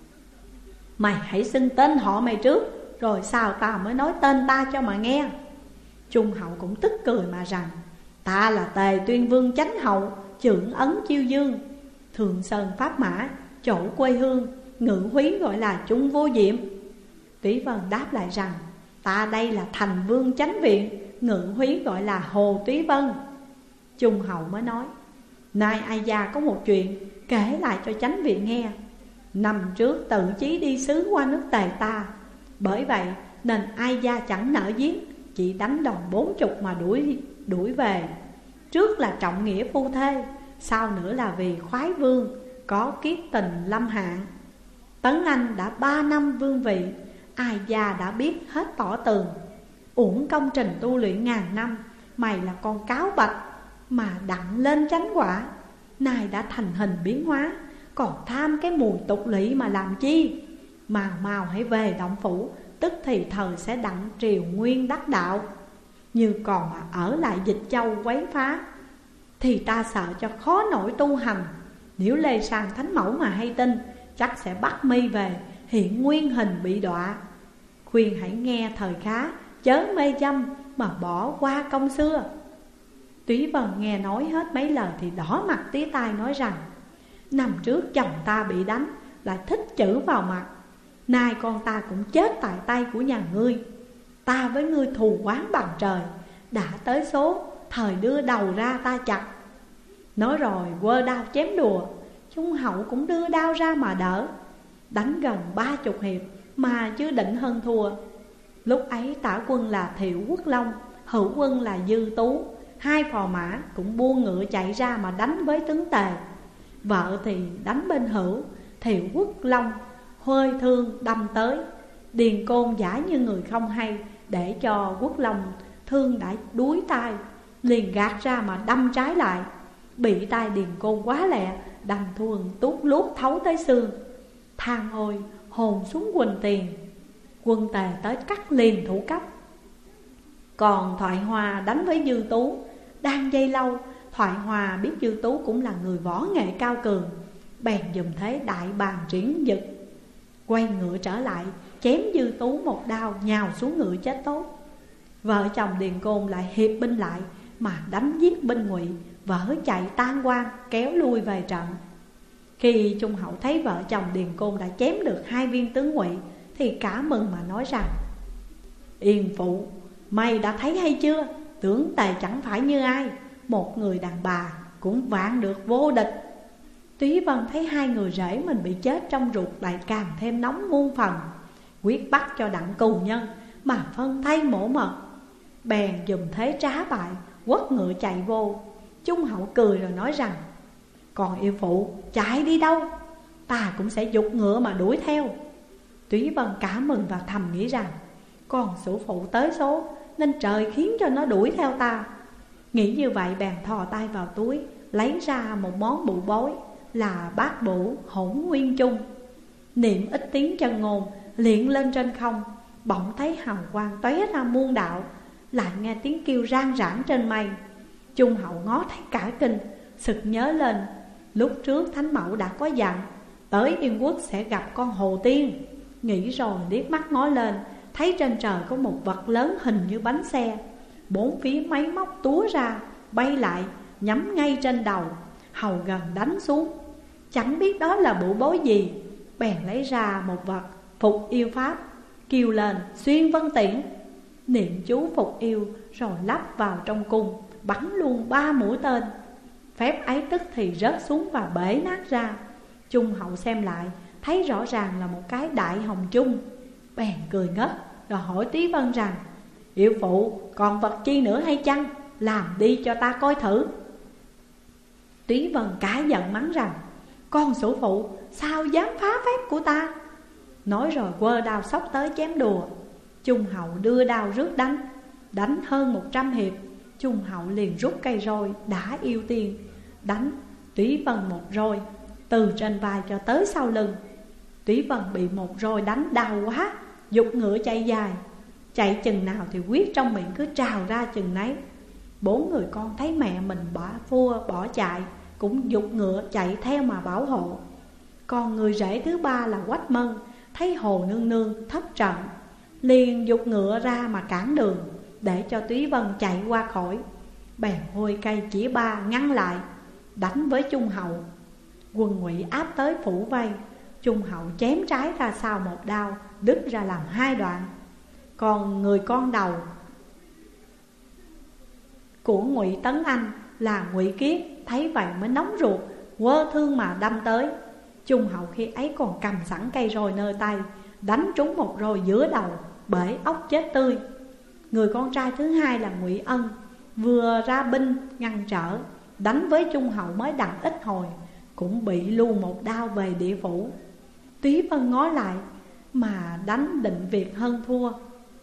mày hãy xưng tên họ mày trước, rồi sao ta mới nói tên ta cho mà nghe. Trung hậu cũng tức cười mà rằng: ta là Tề Tuyên Vương Chánh hậu, trưởng ấn Chiêu Dương, Thường Sơn Pháp Mã, chỗ quê hương, ngự húy gọi là Trung Vô Diệm. Túy Vân đáp lại rằng: ta đây là Thành Vương Chánh Viện, ngự húy gọi là Hồ Túy Vân. Trung hậu mới nói: nay ai gia có một chuyện kể lại cho Chánh Viện nghe. Năm trước tự chí đi sứ qua nước Tề ta, bởi vậy nên ai gia chẳng nỡ giết, chỉ đánh đòn 40 mà đuổi về. Trước là trọng nghĩa phu thê, sau nữa là vì khoái vương, có kiết tình lâm hạn. Tấn Anh đã 3 năm vương vị, ai gia đã biết hết tỏ tường. Uổng công trình tu luyện ngàn năm, mày là con cáo bạch mà đặng lên chánh quả. Nay đã thành hình biến hóa, còn tham cái mùi tục lỵ mà làm chi? Mau hãy về động phủ, tức thì thời sẽ đặng triều nguyên đắc đạo. Như còn mà ở lại Dịch Châu quấy phá thì ta sợ cho khó nổi tu hành. Nếu Lê Sang Thánh Mẫu mà hay tin, chắc sẽ bắt mi về hiện nguyên hình bị đọa. Khuyên hãy nghe thời khá, chớ mê dâm mà bỏ qua công xưa. Túy Vân nghe nói hết mấy lời thì đỏ mặt tía tai nói rằng: năm trước chồng ta bị đánh, lại thích chữ vào mặt. Nay con ta cũng chết tại tay của nhà ngươi. Ta với ngươi thù oán bằng trời, đã tới số thời đưa đầu ra ta chặt. Nói rồi quơ đao chém đùa. Trung hậu cũng đưa đao ra mà đỡ. Đánh gần 30 hiệp mà chưa định hơn thua. Lúc ấy tả quân là Thiệu Quốc Long, hữu quân là Dư Tú, 2 phò mã cũng buông ngựa chạy ra mà đánh với tướng Tề. Vợ thì đánh bên hữu, Thiệu Quốc Long hơi thương đâm tới. Điền Côn giả như người không hay, để cho Quốc Long thương đã đuối tay, liền gạt ra mà đâm trái lại. Bị tay Điền Côn quá lẹ, đâm thuần tuốt luốt thấu tới xương. Than ôi hồn xuống quỳnh tiền. Quân Tề tới cắt liền thủ cấp. Còn Thoại Hòa đánh với Dư Tú. Đang dây lâu, Thoại Hòa biết Dư Tú cũng là người võ nghệ cao cường, bèn dùng thế đại bàng triển giật, quay ngựa trở lại, chém Dư Tú một đao nhào xuống ngựa chết tốt. Vợ chồng Điền Côn lại hiệp binh lại mà đánh giết binh Ngụy, vỡ chạy tan quan kéo lui về trận. Khi Trung hậu thấy vợ chồng Điền Côn đã chém được 2 viên tướng Ngụy thì cả mừng mà nói rằng: Yên phụ, mày đã thấy hay chưa? Tướng Tề chẳng phải như ai, một người đàn bà cũng vạn được vô địch. Túy Vân thấy 2 người rể mình bị chết trong ruột lại càng thêm nóng muôn phần, quyết bắt cho đặng cù nhân mà phân thay mổ mật. Bèn dùng thế trá bại, quất ngựa chạy vô. Trung hậu cười rồi nói rằng: Còn yêu phụ chạy đi đâu, ta cũng sẽ giục ngựa mà đuổi theo. Túy Vân cả mừng và thầm nghĩ rằng: Còn sủ phụ tới số nên trời khiến cho nó đuổi theo ta. Nghĩ như vậy bèn thò tay vào túi, lấy ra một món bụ bối là bát bủ Hỗn Nguyên Chung. Niệm ít tiếng chân ngôn, liệng lên trên không. Bỗng thấy hào quang tóe ra muôn đạo, lại nghe tiếng kêu rang rãng trên mây. Trung hậu ngó thấy cả kinh, sực nhớ lên lúc trước Thánh Mẫu đã có dặn tới Yên Quốc sẽ gặp con Hồ Tiên. Nghĩ rồi liếc mắt ngó lên, thấy trên trời có một vật lớn hình như bánh xe. 4 phía máy móc túa ra, bay lại, nhắm ngay trên đầu, hầu gần đánh xuống. Chẳng biết đó là bộ bối gì, bèn lấy ra một vật phục yêu pháp, kêu lên xuyên vân tiễn. Niệm chú phục yêu rồi lắp vào trong cung, bắn luôn 3 mũi tên. Phép ấy tức thì rớt xuống và bể nát ra. Trung hậu xem lại, thấy rõ ràng là một cái đại hồng chung, bèn cười ngất, rồi hỏi Túy Vân rằng: Yêu phụ còn vật chi nữa hay chăng? Làm đi cho ta coi thử. Túy Vân cả giận mắng rằng: Con sủ phụ sao dám phá phép của ta? Nói rồi quơ đao xốc tới chém đùa. Trung hậu đưa đao rước đánh hơn 100 hiệp. Trung hậu liền rút cây roi đã yêu tiên, đánh Túy Vân một roi từ trên vai cho tới sau lưng. Túy Vân bị một roi đánh đau quá, giục ngựa chạy dài. Chạy chừng nào thì huyết trong miệng cứ trào ra chừng nấy. 4 người con thấy mẹ mình bỏ chạy, cũng giục ngựa chạy theo mà bảo hộ. Còn người rể thứ 3 là Quách Mân thấy Hồ Nương Nương thất trận, liền giục ngựa ra mà cản đường, để cho Túy Vân chạy qua khỏi. Bèn hôi cây chỉ ba ngăn lại, đánh với Trung hậu. Quân Ngụy áp tới phủ vây. Trung hậu chém trái ra sau một đao, đứt ra làm 2 đoạn. Còn người con đầu của Ngụy Tấn Anh là Ngụy Kiết thấy vậy mới nóng ruột, quơ thương mà đâm tới. Trung hậu khi ấy còn cầm sẵn cây roi nơi tay, đánh trúng một roi giữa đầu, bể óc chết tươi. Người con trai thứ 2 là Ngụy Ân vừa ra binh ngăn trở, đánh với Trung hậu mới đặng ít hồi, cũng bị luôn một đao về địa phủ. Túy Vân ngó lại mà đánh định việc hơn thua,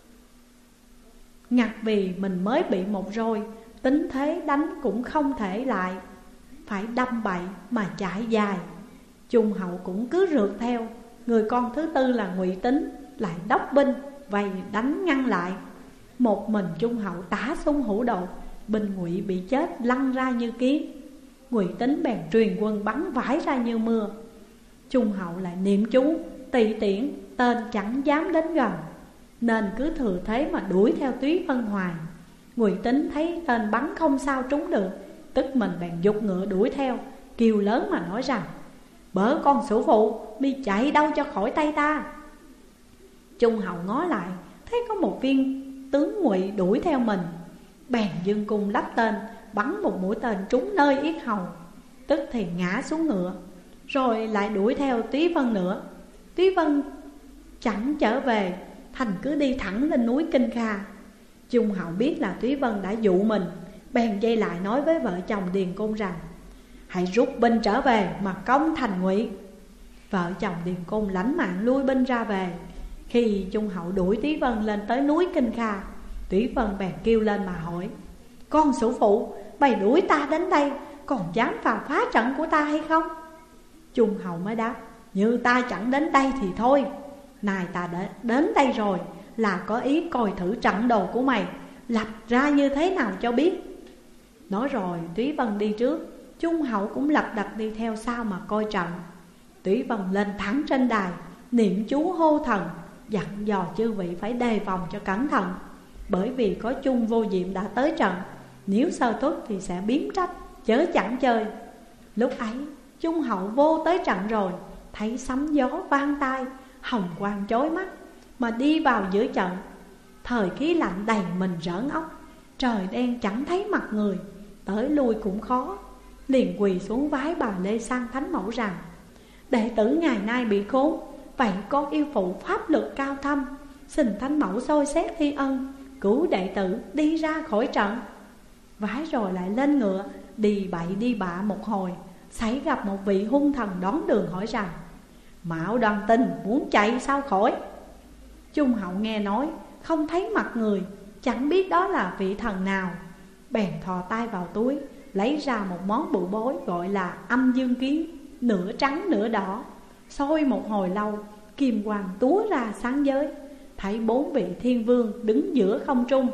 ngặt vì mình mới bị một roi, tính thế đánh cũng không thể lại, phải đâm bậy mà chạy dài. Trung hậu cũng cứ rượt theo. Người con thứ 4 là Ngụy Tính lại đốc binh vây đánh ngăn lại. Một mình Trung hậu tả xung hữu đột, binh Ngụy bị chết lăn ra như kiến. Ngụy Tính bèn truyền quân bắn vãi ra như mưa. Trung hậu lại niệm chú tỳ tiễn, tên chẳng dám đến gần, nên cứ thừa thế mà đuổi theo Túy Vân hoài. Ngụy Tính thấy tên bắn không sao trúng được, tức mình bèn giục ngựa đuổi theo, kêu lớn mà nói rằng: Bớ con sủ phụ, mi chạy đâu cho khỏi tay ta. Trung hậu ngó lại, thấy có một viên tướng Ngụy đuổi theo mình, bèn dương cung lắp tên, bắn một mũi tên trúng nơi yết hầu, tức thì ngã xuống ngựa. Rồi lại đuổi theo Túy Vân nữa. Túy Vân chẳng trở về, thành cứ đi thẳng lên núi Kinh Kha. Trung hậu biết là Túy Vân đã dụ mình, bèn dây lại nói với vợ chồng Điền Cung rằng: Hãy rút binh trở về mà công thành Ngụy. Vợ chồng Điền Cung lãnh mạng lui binh ra về. Khi Trung hậu đuổi Túy Vân lên tới núi Kinh Kha, Túy Vân bèn kêu lên mà hỏi: Con sủ phụ, bày đuổi ta đến đây, còn dám vào phá trận của ta hay không? Trung hậu mới đáp: Như ta chẳng đến đây thì thôi, này ta đã đến đây rồi, là có ý coi thử trận đồ của mày lập ra như thế nào cho biết. Nói rồi Túy Vân đi trước, Trung hậu cũng lật đật đi theo sau mà coi trận. Túy Vân lên thẳng trên đài, niệm chú hô thần, dặn dò chư vị phải đề phòng cho cẩn thận, bởi vì có Chung Vô Diệm đã tới trận, nếu sơ tuất thì sẽ biếm trách, chớ chẳng chơi. Lúc ấy Trung hậu vô tới trận rồi, thấy sấm gió vang tai, hồng quang chói mắt, mà đi vào giữa trận. Thời khí lạnh đầy mình rỡn óc, trời đen chẳng thấy mặt người, tới lui cũng khó. Liền quỳ xuống vái bà Lê Sang Thánh Mẫu rằng: Đệ tử ngày nay bị khốn, vậy con yêu phụ pháp lực cao thâm, xin Thánh Mẫu soi xét thi ân, cứu đệ tử đi ra khỏi trận. Vái rồi lại lên ngựa, đi bậy đi bạ một hồi, xảy gặp một vị hung thần đón đường hỏi rằng: Mạo Đoàn Tình muốn chạy sao khỏi? Trung hậu nghe nói, không thấy mặt người, chẳng biết đó là vị thần nào, bèn thò tay vào túi, lấy ra một món bự bối gọi là Âm Dương Kiếm, nửa trắng nửa đỏ. Soi một hồi lâu, kim quang túa ra sáng giới, thấy 4 vị thiên vương đứng giữa không trung.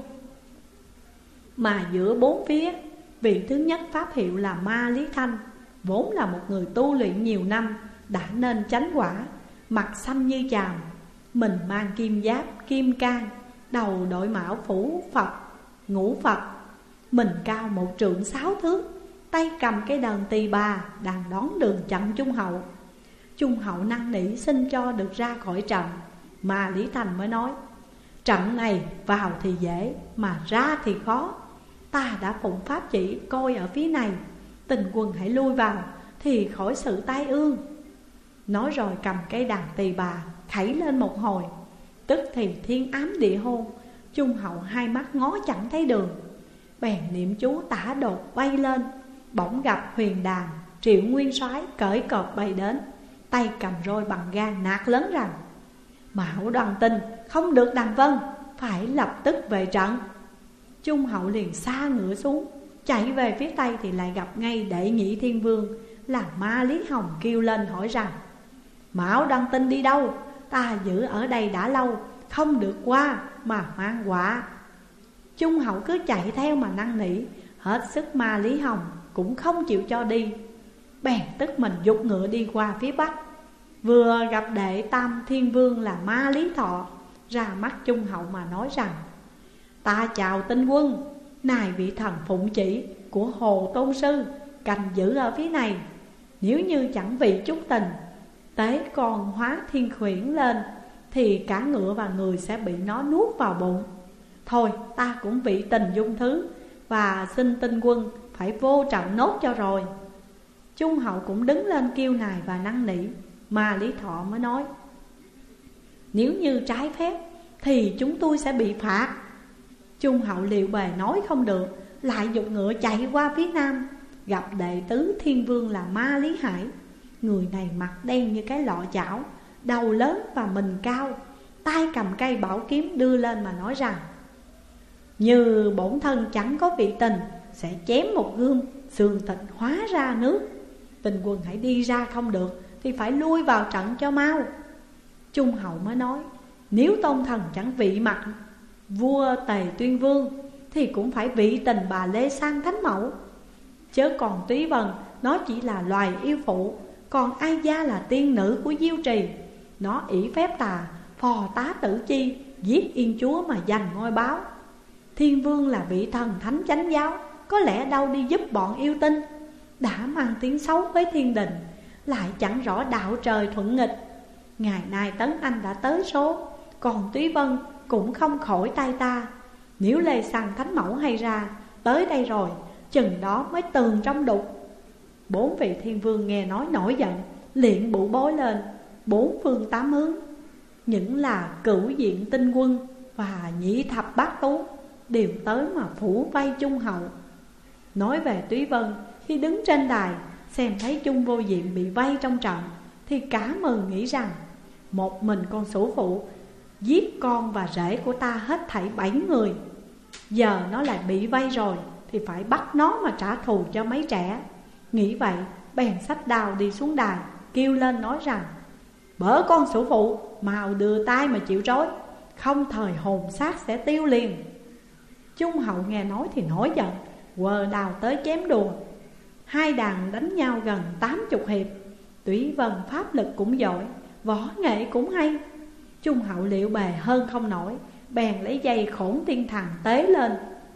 Mà giữa 4 phía, vị thứ nhất pháp hiệu là Ma Lý Thanh, vốn là một người tu luyện nhiều năm, đã nên chánh quả, mặt xanh như chàm, mình mang kim giáp, kim can, đầu đội mão phủ Phật, ngũ Phật, mình cao 1 trượng 6 thước, tay cầm cái đờn tỳ bà, đang đón đường chặn Trung hậu. Trung hậu năn nỉ xin cho được ra khỏi trận, mà Lý Thành mới nói: Trận này vào thì dễ, mà ra thì khó. ta đã phụng pháp chỉ coi ở phía này, Tình Quân hãy lui vào thì khỏi sự tai ương. Nói rồi cầm cây đàn tỳ bà khẩy lên một hồi, tức thì thiên ám địa hôn. Trung hậu hai mắt ngó chẳng thấy đường, bèn niệm chú tả đột bay lên. Bỗng gặp Huyền Đàn, Triệu Nguyên Soái cởi cọp bay đến, tay cầm roi bằng gan nạt lớn rằng: Mão Đoàn Tinh không được đàn vân, phải lập tức về trận. Trung hậu liền xa ngựa xuống, chạy về phía tây thì lại gặp ngay Đệ Nhị Thiên Vương là Ma Lý Hồng kêu lên hỏi rằng: Mão Đoàn Tinh đi đâu? Ta giữ ở đây đã lâu, không được qua mà mang họa. Trung hậu cứ chạy theo mà năn nỉ, hết sức Ma Lý Hồng cũng không chịu cho đi. Bèn tức mình giục ngựa đi qua phía bắc. Vừa gặp Đệ Tam Thiên Vương là Ma Lý Thọ, ra mắt Trung hậu mà nói rằng: Ta chào Tinh Quân, này vị thần phụng chỉ của Hồ Tôn Sư canh giữ ở phía này. Nếu như chẳng vì chút tình, tế con hóa thiên khuyển lên, thì cả ngựa và người sẽ bị nó nuốt vào bụng. Thôi ta cũng vị tình dung thứ, và xin Tinh Quân phải vô trận nốt cho rồi. Trung hậu cũng đứng lên kêu nài và năn nỉ. Ma Lý Thọ mới nói: Nếu như trái phép thì chúng tôi sẽ bị phạt. Trung hậu liệu bề nói không được, lại giục ngựa chạy qua phía nam. Gặp Đệ Tứ Thiên Vương là Ma Lý Hải. Người này mặt đen như cái lọ chảo, đầu lớn và mình cao, tay cầm cây bảo kiếm đưa lên mà nói rằng: Như bổn thân chẳng có vị tình, sẽ chém một gươm, xương thịt hóa ra nước. Tình Quân hãy đi ra không được thì phải lui vào trận cho mau. Trung hậu mới nói: Nếu tôn thần chẳng vị mặt vua Tề Tuyên Vương, thì cũng phải vị tình bà Lê Sang Thánh Mẫu. Chớ còn Túy Vân, nó chỉ là loài yêu phụ, còn Ai Gia là tiên nữ của Diêu Trì. Nó ỷ phép tà, phò tá Tử Chi, giết Yên Chúa mà giành ngôi báo. Thiên Vương là vị thần thánh chánh giáo, có lẽ đâu đi giúp bọn yêu tinh. Đã mang tiếng xấu với thiên đình, lại chẳng rõ đạo trời thuận nghịch. Ngày nay Tấn Anh đã tới số, còn Túy Vân cũng không khỏi tay ta. Nếu Lê Sang Thánh Mẫu hay ra tới đây rồi, chừng đó mới tường trong đục. Bốn vị thiên vương nghe nói nổi giận, liền bụ bối lên. Bốn phương tám hướng, những là Cửu Diện Tinh Quân và Nhị Thập Bát Tú đều tới mà phủ vây Trung hậu. Nói về Túy Vân, khi đứng trên đài xem thấy Trung Vô Diệm bị vây trong trận, thì cả mừng nghĩ rằng: Một mình con sủ phụ giết con và rể của ta hết thảy 7 người, giờ nó lại bị vây rồi, thì phải bắt nó mà trả thù cho mấy trẻ. Nghĩ vậy bèn xách đao đi xuống đài, kêu lên nói rằng: Bỡ con sủ phụ, mau đưa tay mà chịu trói, không thời hồn xác sẽ tiêu liền. Trung hậu nghe nói thì nổi giận, quờ đào tới chém đùa. Hai đàn đánh nhau gần 80 hiệp. Túy Vân pháp lực cũng giỏi, võ nghệ cũng hay. Trung hậu liệu bề hơn không nổi, bèn lấy dây Khổn Tiên Thần tế lên.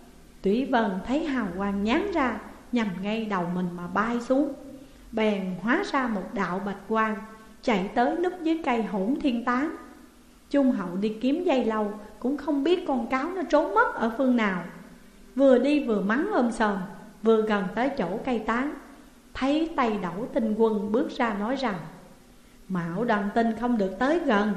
Túy Vân thấy hào quang nhán ra, nhằm ngay đầu mình mà bay xuống. Bèn hóa ra một đạo bạch quang, chạy tới núp dưới cây Hỗn Thiên Tán. Trung hậu đi kiếm dây lâu, cũng không biết con cáo nó trốn mất ở phương nào. Vừa đi vừa mắng ôm sòm, vừa gần tới chỗ cây tán, thấy tay Đẩu Tinh Quân bước ra nói rằng: Mão Đoàn Tinh không được tới gần.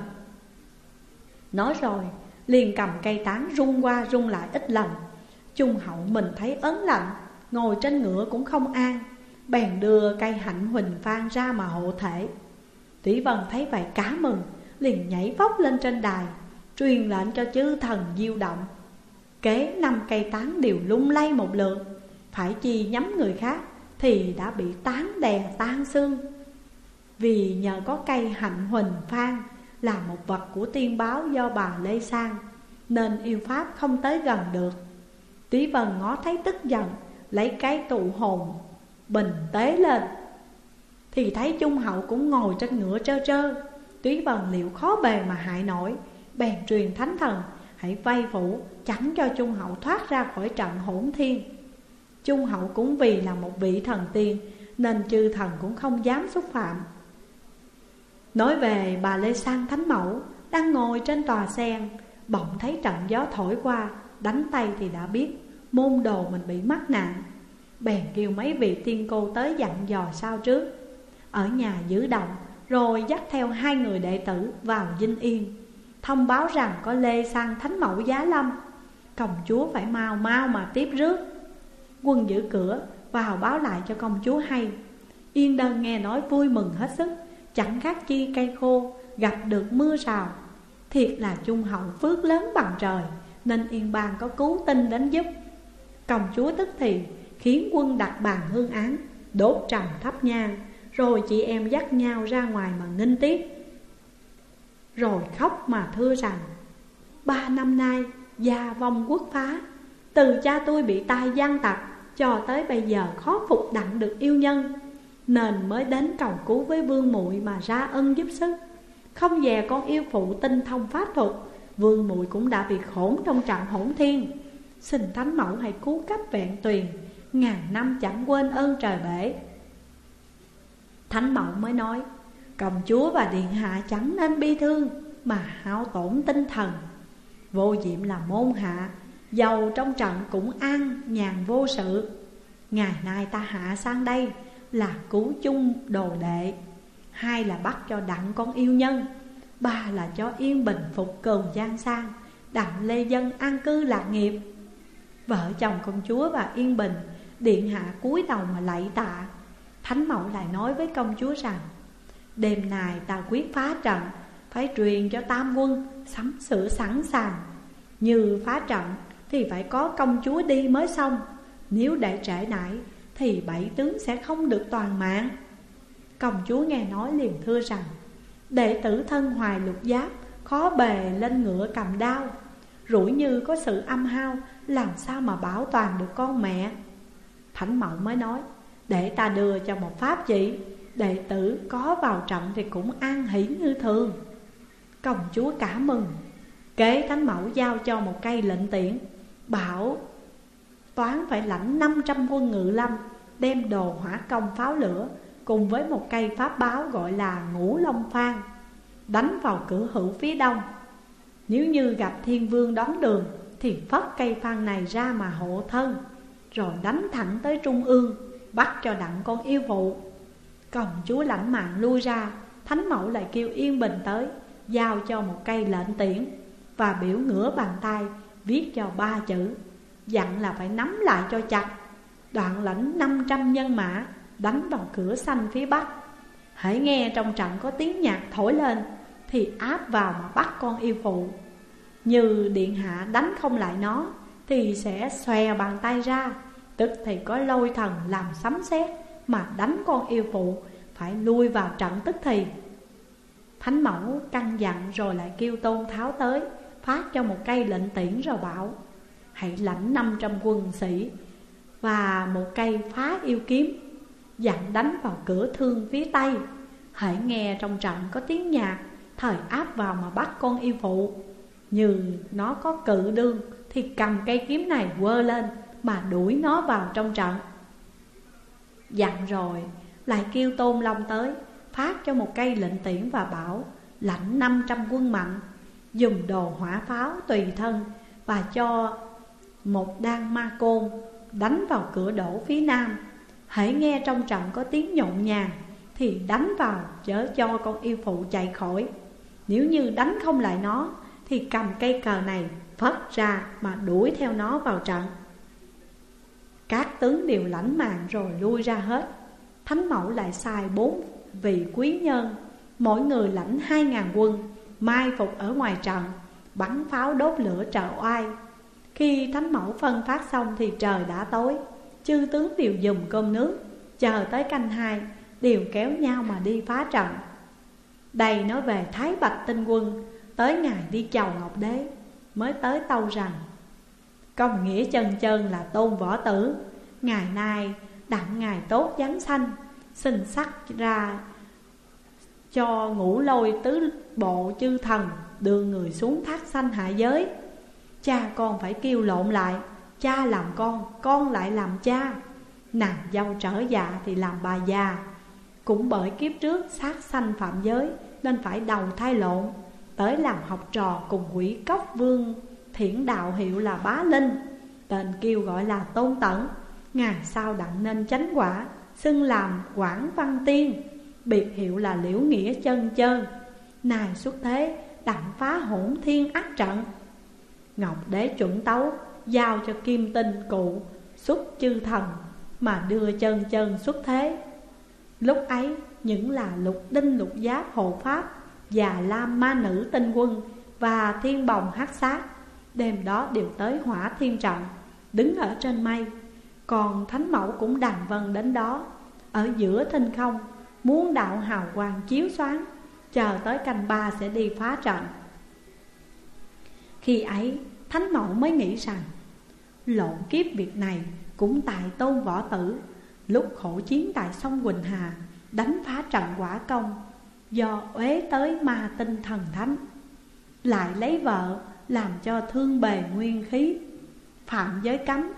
Nói rồi liền cầm cây tán rung qua rung lại ít lần. Trung hậu mình thấy ớn lạnh, ngồi trên ngựa cũng không an, bèn đưa cây Hạnh Huỳnh Phan ra mà hộ thể. Túy Vân thấy vậy cá mừng, liền nhảy vóc lên trên đài, truyền lệnh cho chư thần diêu động. Kế 5 cây tán đều lung lay một lượt, phải chi nhắm người khác thì đã bị tán đè tan xương. Vì nhờ có cây Hạnh Huỳnh Phan là một vật của tiên báo do bà Lê Sang, nên yêu pháp không tới gần được. Túy Vân ngó thấy tức giận, lấy cái tụ hồn bình tế lên, thì thấy Trung hậu cũng ngồi trên ngựa trơ trơ. Túy Vân liệu khó bề mà hại nổi, bèn truyền thánh thần hãy vây phủ, tránh cho Trung hậu thoát ra khỏi trận hỗn thiên. Trung hậu cũng vì là một vị thần tiên, nên chư thần cũng không dám xúc phạm. Nói về bà Lê Sang Thánh Mẫu, đang ngồi trên tòa sen, bỗng thấy trận gió thổi qua, đánh tay thì đã biết. môn đồ mình bị mắc nạn. Bèn kêu mấy vị tiên cô tới dặn dò sao trước, ở nhà giữ động, rồi dắt theo 2 người đệ tử vào Vinh Yên, thông báo rằng có lê sang thánh mẫu giá lâm, công chúa phải mau mau mà tiếp rước. Quân giữ cửa vào báo lại cho công chúa hay. Yên Đơn nghe nói vui mừng hết sức, chẳng khác chi cây khô gặp được mưa rào. Thiệt là trung hậu phước lớn bằng trời, nên Yên Bang có cứu tinh đến giúp. Công chúa tức thì khiến quân đặt bàn hương án, đốt trầm thắp nhang, rồi chị em dắt nhau ra ngoài mà nghênh tiếp. Rồi khóc mà thưa rằng: 3 năm nay gia vong quốc phá, từ cha tôi bị tai gian tặc cho tới bây giờ khó phục đặng được yêu nhân, nên mới đến cầu cứu với vương muội mà ra ân giúp sức. Không dè con yêu phụ tinh thông pháp thuật, vương muội cũng đã bị khổn trong trận hỗn thiên. Xin thánh mẫu hãy cứu cấp vẹn tuyền, ngàn năm chẳng quên ơn trời bể. Thánh mẫu mới nói: công chúa và điện hạ chẳng nên bi thương mà hao tổn tinh thần. Vô Diệm là môn hạ, dầu trong trận cũng an nhàn vô sự. Ngày nay ta hạ sang đây là cứu chung đồ đệ, 2 là bắt cho đặng con yêu nhân, 3 là cho yên bình phục cừu giang sang, đặng lê dân an cư lạc nghiệp. Vợ chồng công chúa và Yên Bình điện hạ cúi đầu mà lạy tạ. Thánh mẫu lại nói với công chúa rằng: đêm nay ta quyết phá trận, phải truyền cho tam quân sắm sửa sẵn sàng. Như phá trận thì phải có công chúa đi mới xong, nếu để trễ nải thì 7 tướng sẽ không được toàn mạng. Công chúa nghe nói liền thưa rằng: đệ tử thân hoài lục giáp, khó bề lên ngựa cầm đao, rủi như có sự âm hao, làm sao mà bảo toàn được con mẹ. Thánh mẫu mới nói: để ta đưa cho một pháp chỉ, đệ tử có vào trận thì cũng an hỷ như thường. Công chúa cảm mừng, kế thánh mẫu giao cho một cây lệnh tiễn, bảo toán phải lãnh 500 quân ngự lâm, đem đồ hỏa công pháo lửa cùng với một cây pháp báo gọi là Ngũ Long Phan, đánh vào cửa hữu phía đông. Nếu như gặp thiên vương đón đường thì phất cây phan này ra mà hộ thân, rồi đánh thẳng tới trung ương, bắt cho đặng con yêu phụ. Công chúa lãnh mạng lui ra. Thánh mẫu lại kêu Yên Bình tới, giao cho một cây lệnh tiễn và biểu ngửa bàn tay viết cho 3 chữ, dặn là phải nắm lại cho chặt. Đoạn lãnh 500 nhân mã đánh vào cửa xanh phía bắc. Hãy nghe trong trận có tiếng nhạc thổi lên thì áp vào mà bắt con yêu phụ. Như điện hạ đánh không lại nó thì sẽ xòe bàn tay ra, tức thì có lôi thần làm sấm sét mà đánh con yêu phụ phải lui vào trận tức thì. Thánh mẫu căn dặn rồi lại kêu Tôn Tháo tới, phát cho một cây lệnh tiễn rồi bảo: hãy lãnh 500 quân sĩ và một cây phá yêu kiếm, dặn đánh vào cửa thương phía tây. Hãy nghe trong trận có tiếng nhạc, thời áp vào mà bắt con yêu phụ. Như nó có cự đương thì cầm cây kiếm này quơ lên mà đuổi nó vào trong trận. Dặn rồi lại kêu Tôn Long tới, phát cho một cây lệnh tiễn và bảo: lãnh 500 quân mạnh, dùng đồ hỏa pháo tùy thân và cho một đan ma côn đánh vào cửa đổ phía nam. Hãy nghe trong trận có tiếng nhộn nhàng thì đánh vào, chớ cho con yêu phụ chạy khỏi. Nếu như đánh không lại nó thì cầm cây cờ này phất ra mà đuổi theo nó vào trận. Các tướng đều lãnh mạng rồi lui ra hết. Thánh mẫu lại sai 4 vị quý nhân, mỗi người lãnh 2000 quân, mai phục ở ngoài trận, bắn pháo đốt lửa trợ oai. Khi thánh mẫu phân phát xong thì trời đã tối. Chư tướng đều dùng cơm nước, chờ tới canh 2 đều kéo nhau mà đi phá trận. Đây nói về Thái Bạch Tinh Quân tới ngày đi chầu Ngọc Đế, mới tới tâu rằng: công nghĩa chân chân là Tôn Võ Tử, ngày nay đặng ngài tốt giáng sanh, xin sắc ra cho Ngũ Lôi tứ bộ chư thần đưa người xuống thác sanh hạ giới. Cha con phải kêu lộn lại, cha làm con lại làm cha. Nàng dâu trở dạ thì làm bà già. Cũng bởi kiếp trước sát sanh phạm giới nên phải đầu thai lộn, tới làm học trò cùng quỷ cốc vương thiển đạo hiệu là Bá Linh. Tên Kiêu gọi là Tôn Tẩn, ngày sau đặng nên chánh quả, xưng làm Quảng Văn Tiên, biệt hiệu là Liễu Nghĩa Chân Chơn. Nay xuất thế đặng phá Hỗn Thiên ác trận. Ngọc Đế chuẩn tấu, giao cho Kim Tinh Cụ xuất chư thần mà đưa Chân Chơn xuất thế. Lúc ấy những là Lục Đinh Lục Giáp hộ pháp, Già Lam Ma Nữ Tinh Quân và Thiên Bồng Hắc Sát đêm đó đều tới Hỏa Thiên trận, đứng ở trên mây. Còn Thánh Mẫu cũng đằng vân đến đó, ở giữa thinh không, muốn đạo hào quang chiếu sáng, chờ tới canh ba sẽ đi phá trận. Khi ấy Thánh Mẫu mới nghĩ rằng lộn kiếp việc này cũng tại Tôn Võ Tử, lúc khổ chiến tại sông Quỳnh Hà, đánh phá trận Quả Công, do uế tới ma tinh thần thánh, lại lấy vợ làm cho thương bề nguyên khí, phạm giới cấm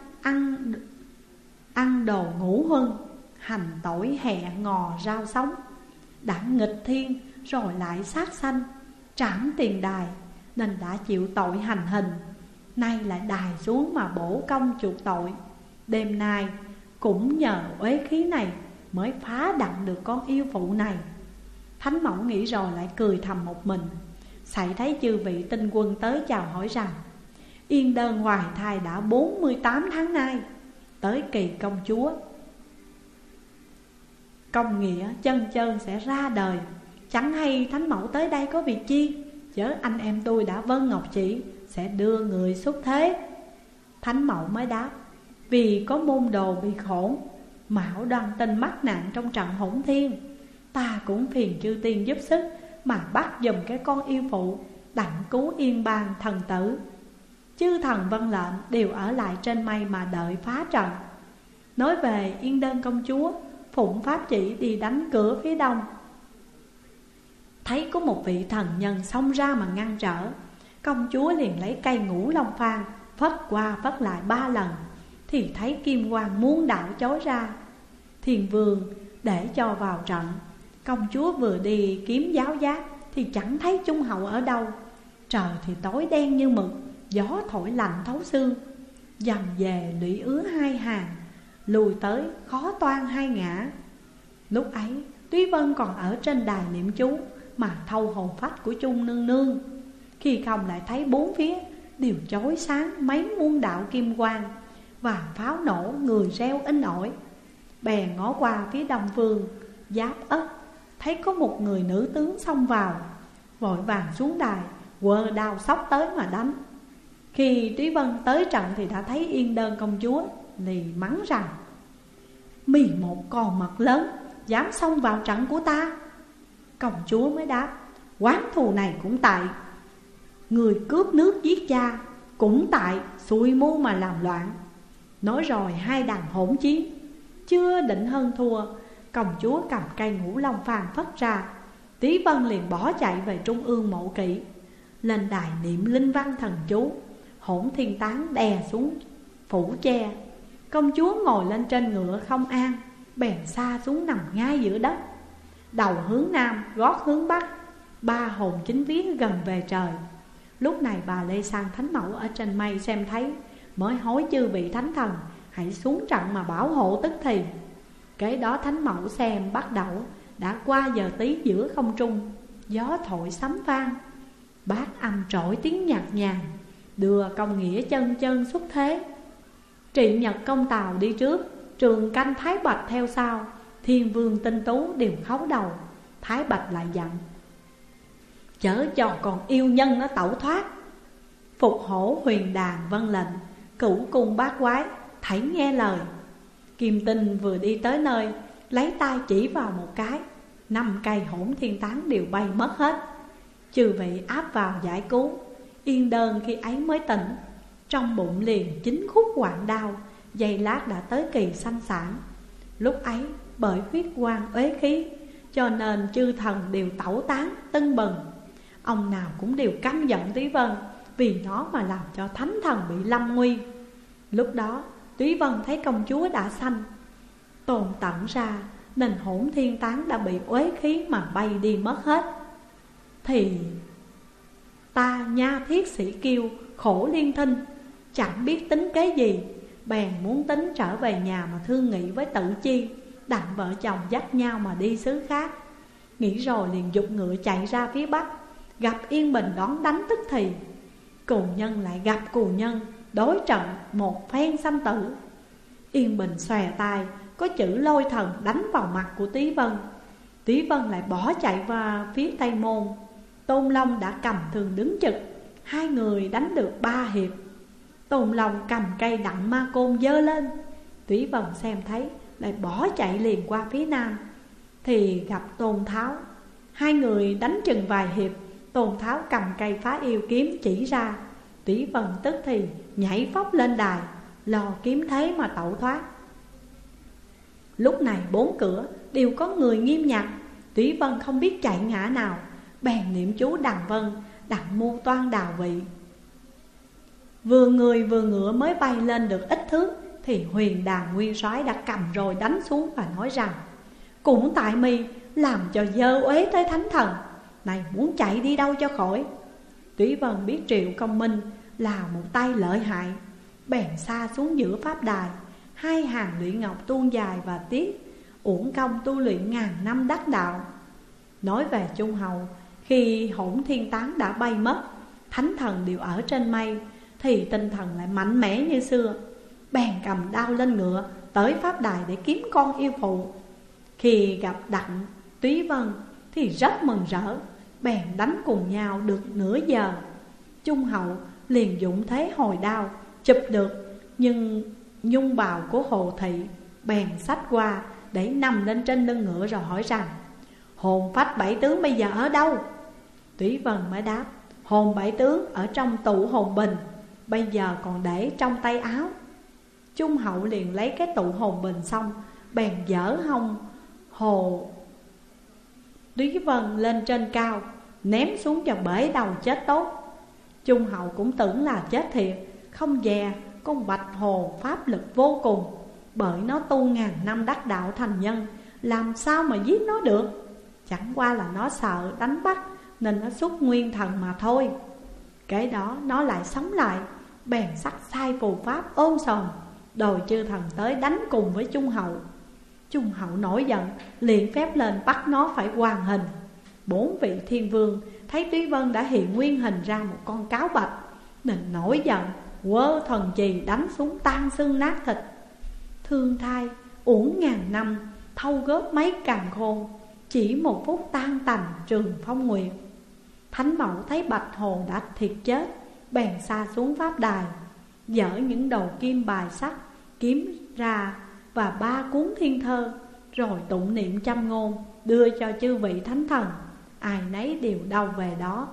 ăn đồ ngũ huân, hành tội hẹ ngò rau sống, đã nghịch thiên rồi lại sát sanh, trảm tiền đài, nên đã chịu tội hành hình. Nay lại đài xuống mà bổ công chuộc tội. Đêm nay cũng nhờ uế khí này mới phá đặng được con yêu phụ này. Thánh Mẫu nghĩ rồi lại cười thầm một mình. Xảy thấy chư vị tinh quân tới chào hỏi rằng Yên Đơn hoài thai đã 48 tháng nay, tới kỳ công chúa Công Nghĩa Chân Chơn sẽ ra đời. Chẳng hay Thánh Mẫu tới đây có việc chi, chớ anh em tôi đã vâng ngọc chỉ sẽ đưa người xuất thế. Thánh Mẫu mới đáp: vì có môn đồ bị khổ, Mão Đoan Tinh mắc nạn trong trận Hỗn Thiên, ta cũng phiền chư tiên giúp sức mà bắt giùm cái con yêu phụ, đặng cứu yên bang thần tử. Chư thần vâng lệnh đều ở lại trên mây mà đợi phá trận. Nói về Yên Đơn công chúa, phụng pháp chỉ đi đánh cửa phía đông, thấy có một vị thần nhân xông ra mà ngăn trở. Công chúa liền lấy cây Ngũ Long Phan phất qua phất lại 3 lần, thì thấy kim quang muôn đạo chói ra. Thiên vương để cho vào trận. Công chúa vừa đi kiếm giáo giác thì chẳng thấy Trung hậu ở đâu. Trời thì tối đen như mực, gió thổi lạnh thấu xương. Dầm về lũy ứa 2 hàng, lùi tới khó toan 2 ngã. Lúc ấy Túy Vân còn ở trên đài niệm chú mà thâu hồn phách của Trung nương nương. Khi không lại thấy bốn phía đều chói sáng mấy muôn đạo kim quang, và pháo nổ người reo in ỏi. Bèn ngó qua phía đông phương Giáp Ất, thấy có một người nữ tướng xông vào, vội vàng xuống đài quơ đao xóc tới mà đánh. Khi Túy Vân tới trận thì đã thấy Yên Đơn công chúa, liền mắng rằng: mì một con mật lớn dám xông vào trận của ta. Công chúa mới đáp: oán thù này cũng tại người cướp nước giết cha, cũng tại xui mưu mà làm loạn. Nói rồi hai đàn hỗn chiến. Chưa định hơn thua, công chúa cầm cây Ngũ Long Phan phất ra. Túy Vân liền bỏ chạy về trung ương mộ kỵ, lên đài niệm linh văn thần chú. Hỗn Thiên tán đè xuống phủ che. Công chúa ngồi lên trên ngựa không an, bèn sa xuống nằm ngay giữa đất, đầu hướng nam, gót hướng bắc, 3 hồn chính vía gần về trời. Lúc này bà Lê Sang Thánh Mẫu ở trên mây xem thấy, mới hối chư vị thánh thần hãy xuống trận mà bảo hộ tức thì. Kế đó Thánh Mẫu xem bắt đầu, đã qua giờ tí giữa không trung, gió thổi sấm vang, bát âm trỗi tiếng nhạc nhàng, đưa Công Nghĩa Chân Chơn xuất thế. Trị Nhật Công Tào đi trước, Trường Canh Thái Bạch theo sau. Thiên vương Tinh Tú đều khấu đầu. Thái Bạch lại dặn: chớ cho còn yêu nhân nó tẩu thoát. Phục Hổ Huyền Đàn vâng lệnh, Cửu Cung Bát Quái thảy nghe lời. Kim Tinh vừa đi tới nơi, lấy tay chỉ vào một cái, 5 cây Hỗn Thiên tán đều bay mất hết. Chư vị áp vào giải cứu. Yên Đơn khi ấy mới tỉnh, trong bụng liền 9 khúc hoạn đau, giây lát đã tới kỳ sanh sản. Lúc ấy bởi huyết quang uế khí, cho nên chư thần đều tẩu tán tưng bừng. Ông nào cũng đều căm giận Túy Vân, vì nó mà làm cho thánh thần bị lâm nguy. Lúc đó Túy Vân thấy công chúa đã sanh, Tôn Tẩn ra, nên Hỗn Thiên tán đã bị uế khí mà bay đi mất hết. Thì ta Nha Thiết Sĩ Kiêu khổ liên thinh, chẳng biết tính kế gì, bèn muốn tính trở về nhà mà thương nghị với Tự Chi, đặng vợ chồng dắt nhau mà đi xứ khác. Nghĩ rồi liền giục ngựa chạy ra phía bắc, gặp Yên Bình đón đánh tức thì. Cù Nhân lại gặp Cù Nhân, đối trận một phen sanh tử. Yên Bình xòe tay, có chữ Lôi Thần đánh vào mặt của Túy Vân. Túy Vân lại bỏ chạy vào phía Tây Môn. Tôn Long đã cầm thương đứng trực, hai người đánh được 3 hiệp. Tôn Long cầm cây đặng ma côn giơ lên. Túy Vân xem thấy, lại bỏ chạy liền qua phía nam. Thì gặp Tôn Tháo. Hai người đánh chừng vài hiệp, Tôn Tháo cầm cây phá yêu kiếm chỉ ra. Túy Vân tức thì nhảy phóc lên đài, lò kiếm thế mà tẩu thoát. Lúc này 4 cửa đều có người nghiêm nhặt. Túy Vân không biết chạy ngã nào, bèn niệm chú Đằng Vân, đặng mưu toan đào vị. Vừa người vừa ngựa mới bay lên được ít thước, thì Huyền Đàn Nguyên Soái đã cầm rồi đánh xuống và nói rằng: cũng tại mi làm cho dơ uế tới thánh thần, này muốn chạy đi đâu cho khỏi. Túy Vân biết Triệu Công Minh là một tay lợi hại, bèn xa xuống giữa pháp đài. Hai hàng lụy ngọc tuôn dài và tiếc, uổng công tu luyện ngàn năm đắc đạo. Nói về Trung Hậu, khi Hỗn Thiên Tán đã bay mất, thánh thần đều ở trên mây, thì tinh thần lại mạnh mẽ như xưa. Bèn cầm đao lên ngựa, tới pháp đài để kiếm con yêu phụ. Khi gặp Đặng Túy Vân thì rất mừng rỡ, bèn đánh cùng nhau được nửa giờ. Trung Hậu liền dụng thế hồi đao, chụp được, nhưng nhung bào của Hồ Thị bèn xách qua để nằm lên trên lưng ngựa rồi hỏi rằng: hồn phách 7 tướng bây giờ ở đâu? Túy Vân mới đáp: hồn 7 tướng ở trong tụ hồn bình, bây giờ còn để trong tay áo. Trung Hậu liền lấy cái tụ hồn bình xong, bèn dỡ hông Hồ Túy Vân lên trên cao, ném xuống cho bể đầu chết tốt. Trung Hậu cũng tưởng là chết thiệt, không dè con Bạch Hồ pháp lực vô cùng, bởi nó tu ngàn năm đắc đạo thành nhân, làm sao mà giết nó được. Chẳng qua là nó sợ đánh bắt nên nó xuất nguyên thần mà thôi. Cái đó nó lại sống lại, bèn sắc sai phù pháp ôm sòm, đòi chư thần tới đánh cùng với Trung Hậu. Trung Hậu nổi giận, liền phép lên bắt nó phải hoàn hình. 4 vị thiên vương thấy Túy Vân đã hiện nguyên hình ra một con cáo bạch, nên nổi giận, quơ thần chì đánh xuống tan xương nát thịt. Thương thai uổng ngàn năm, thâu góp mấy càn khôn, chỉ một phút tan tành trường phong nguyệt. Thánh Mẫu thấy Bạch Hồ đã thiệt chết, bèn xa xuống pháp đài, dỡ những đầu kim bài sắt kiếm ra và 3 cuốn thiên thơ, rồi tụng niệm châm ngôn đưa cho chư vị thánh thần, ai nấy đều đâu về đó.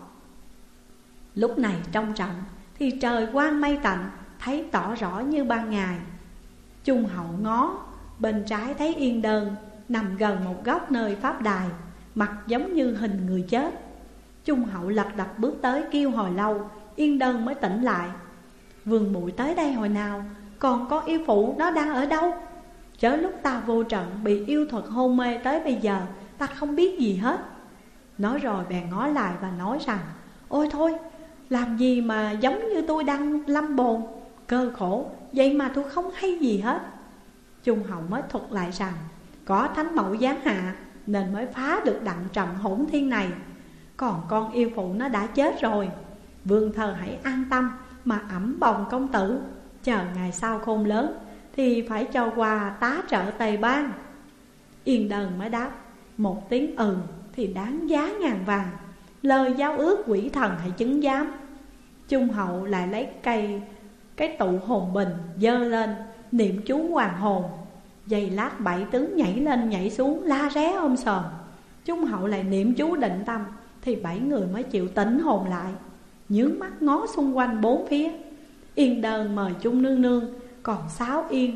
Lúc này trong trận thì trời quang mây tạnh, thấy tỏ rõ như ban ngày. Trung Hậu ngó bên trái thấy Yên Đơn nằm gần một góc nơi pháp đài, mặt giống như hình người chết. Trung Hậu lật đật bước tới kêu hồi lâu, Yên Đơn mới tỉnh lại. Vương muội tới đây hồi nào, còn có yêu phụ nó đang ở đâu? Chớ lúc ta vô trận bị yêu thuật hôn mê tới bây giờ, ta không biết gì hết. Nói rồi bèn ngó lại và nói rằng: ôi thôi, làm gì mà giống như tôi đang lâm bồn, cơ khổ, vậy mà tôi không hay gì hết. Trung Hậu mới thuật lại rằng: có Thánh Mẫu giáng hạ nên mới phá được đặng trận hỗn thiên này. Còn con yêu phụ nó đã chết rồi, vương thờ hãy an tâm mà ẵm bồng công tử, chờ ngày sau khôn lớn thì phải cho qua tá trợ Tây Bang. Yên Đơn mới đáp một tiếng thì đáng giá ngàn vàng, lời giao ước quỷ thần hãy chứng giám. Trung Hậu lại lấy cái tụ hồn bình dơ lên, niệm chú hoàng hồn. Giây lát 7 tướng nhảy lên nhảy xuống, la ré ôm sòm. Trung Hậu lại niệm chú định tâm, thì 7 người mới chịu tỉnh hồn lại, nhướng mắt ngó xung quanh 4 phía. Yên Đơn mời Trung Nương Nương, còn Sáu Yên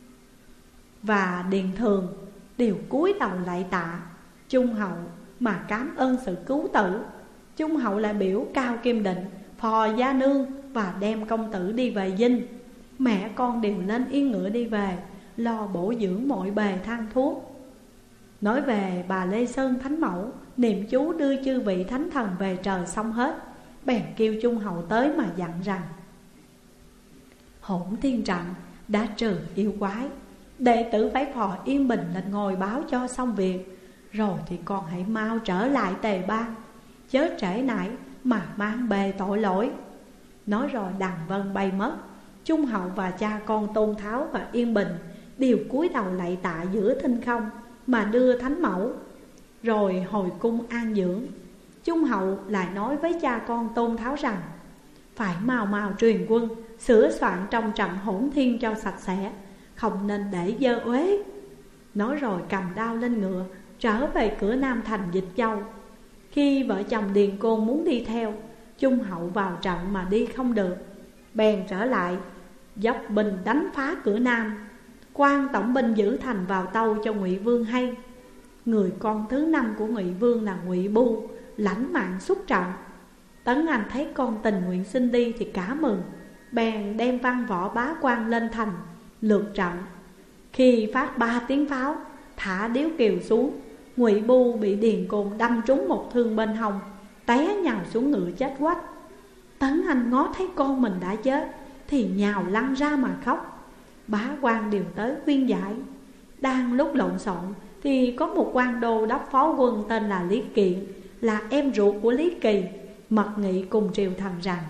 và Điền Thường đều cúi đầu lạy tạ Trung Hậu mà cảm ơn sự cứu tử. Trung Hậu lại biểu Cao Kim Định, phò gia nương và đem công tử đi về dinh. Mẹ con đều lên yên ngựa đi về, lo bổ dưỡng mọi bề thang thuốc. Nói về bà Lê Sơn Thánh Mẫu, niệm chú đưa chư vị thánh thần về trời xong hết, bèn kêu Trung Hậu tới mà dặn rằng: Hỗn Thiên trận đã trừ yêu quái, đệ tử phải phò yên bình lên ngồi báo cho xong việc. Rồi thì con hãy mau trở lại Tề Bang, chớ trễ nải mà mang bề tội lỗi. Nói rồi Đằng Vân bay mất. Trung Hậu và cha con Tôn Tháo và Yên Bình đều cúi đầu lạy tạ giữa thinh không mà đưa thánh mẫu, rồi hồi cung an dưỡng. Trung Hậu lại nói với cha con Tôn Tháo rằng phải mau mau truyền quân, sửa soạn trong trận Hỗn Thiên cho sạch sẽ, không nên để dơ uế. Nói rồi cầm đao lên ngựa, trở về cửa Nam thành Dịch Châu. Khi vợ chồng Điền Côn muốn đi theo, Trung Hậu vào trận mà đi không được, bèn trở lại dốc binh đánh phá cửa Nam. Quan tổng binh giữ thành vào tâu cho Ngụy Vương hay. Người con thứ 5 của Ngụy Vương là Ngụy Bu lãnh mạng xuất trận. Tấn Anh thấy con tình nguyện xin đi thì cả mừng, bèn đem Văn Võ Bá Quan lên thành lượt trận. Khi phát 3 tiếng pháo, thả điếu kiều xuống, Ngụy Bu bị Điền Côn đâm trúng một thương bên hông, té nhào xuống ngựa chết quách. Tấn Anh ngó thấy con mình đã chết thì nhào lăn ra mà khóc. Bá quan đều tới khuyên giải. Đang lúc lộn xộn thì có một quan đô đốc phó quân tên là Lý Kiện, là em ruột của Lý Kỳ, mật nghị cùng triều thần rằng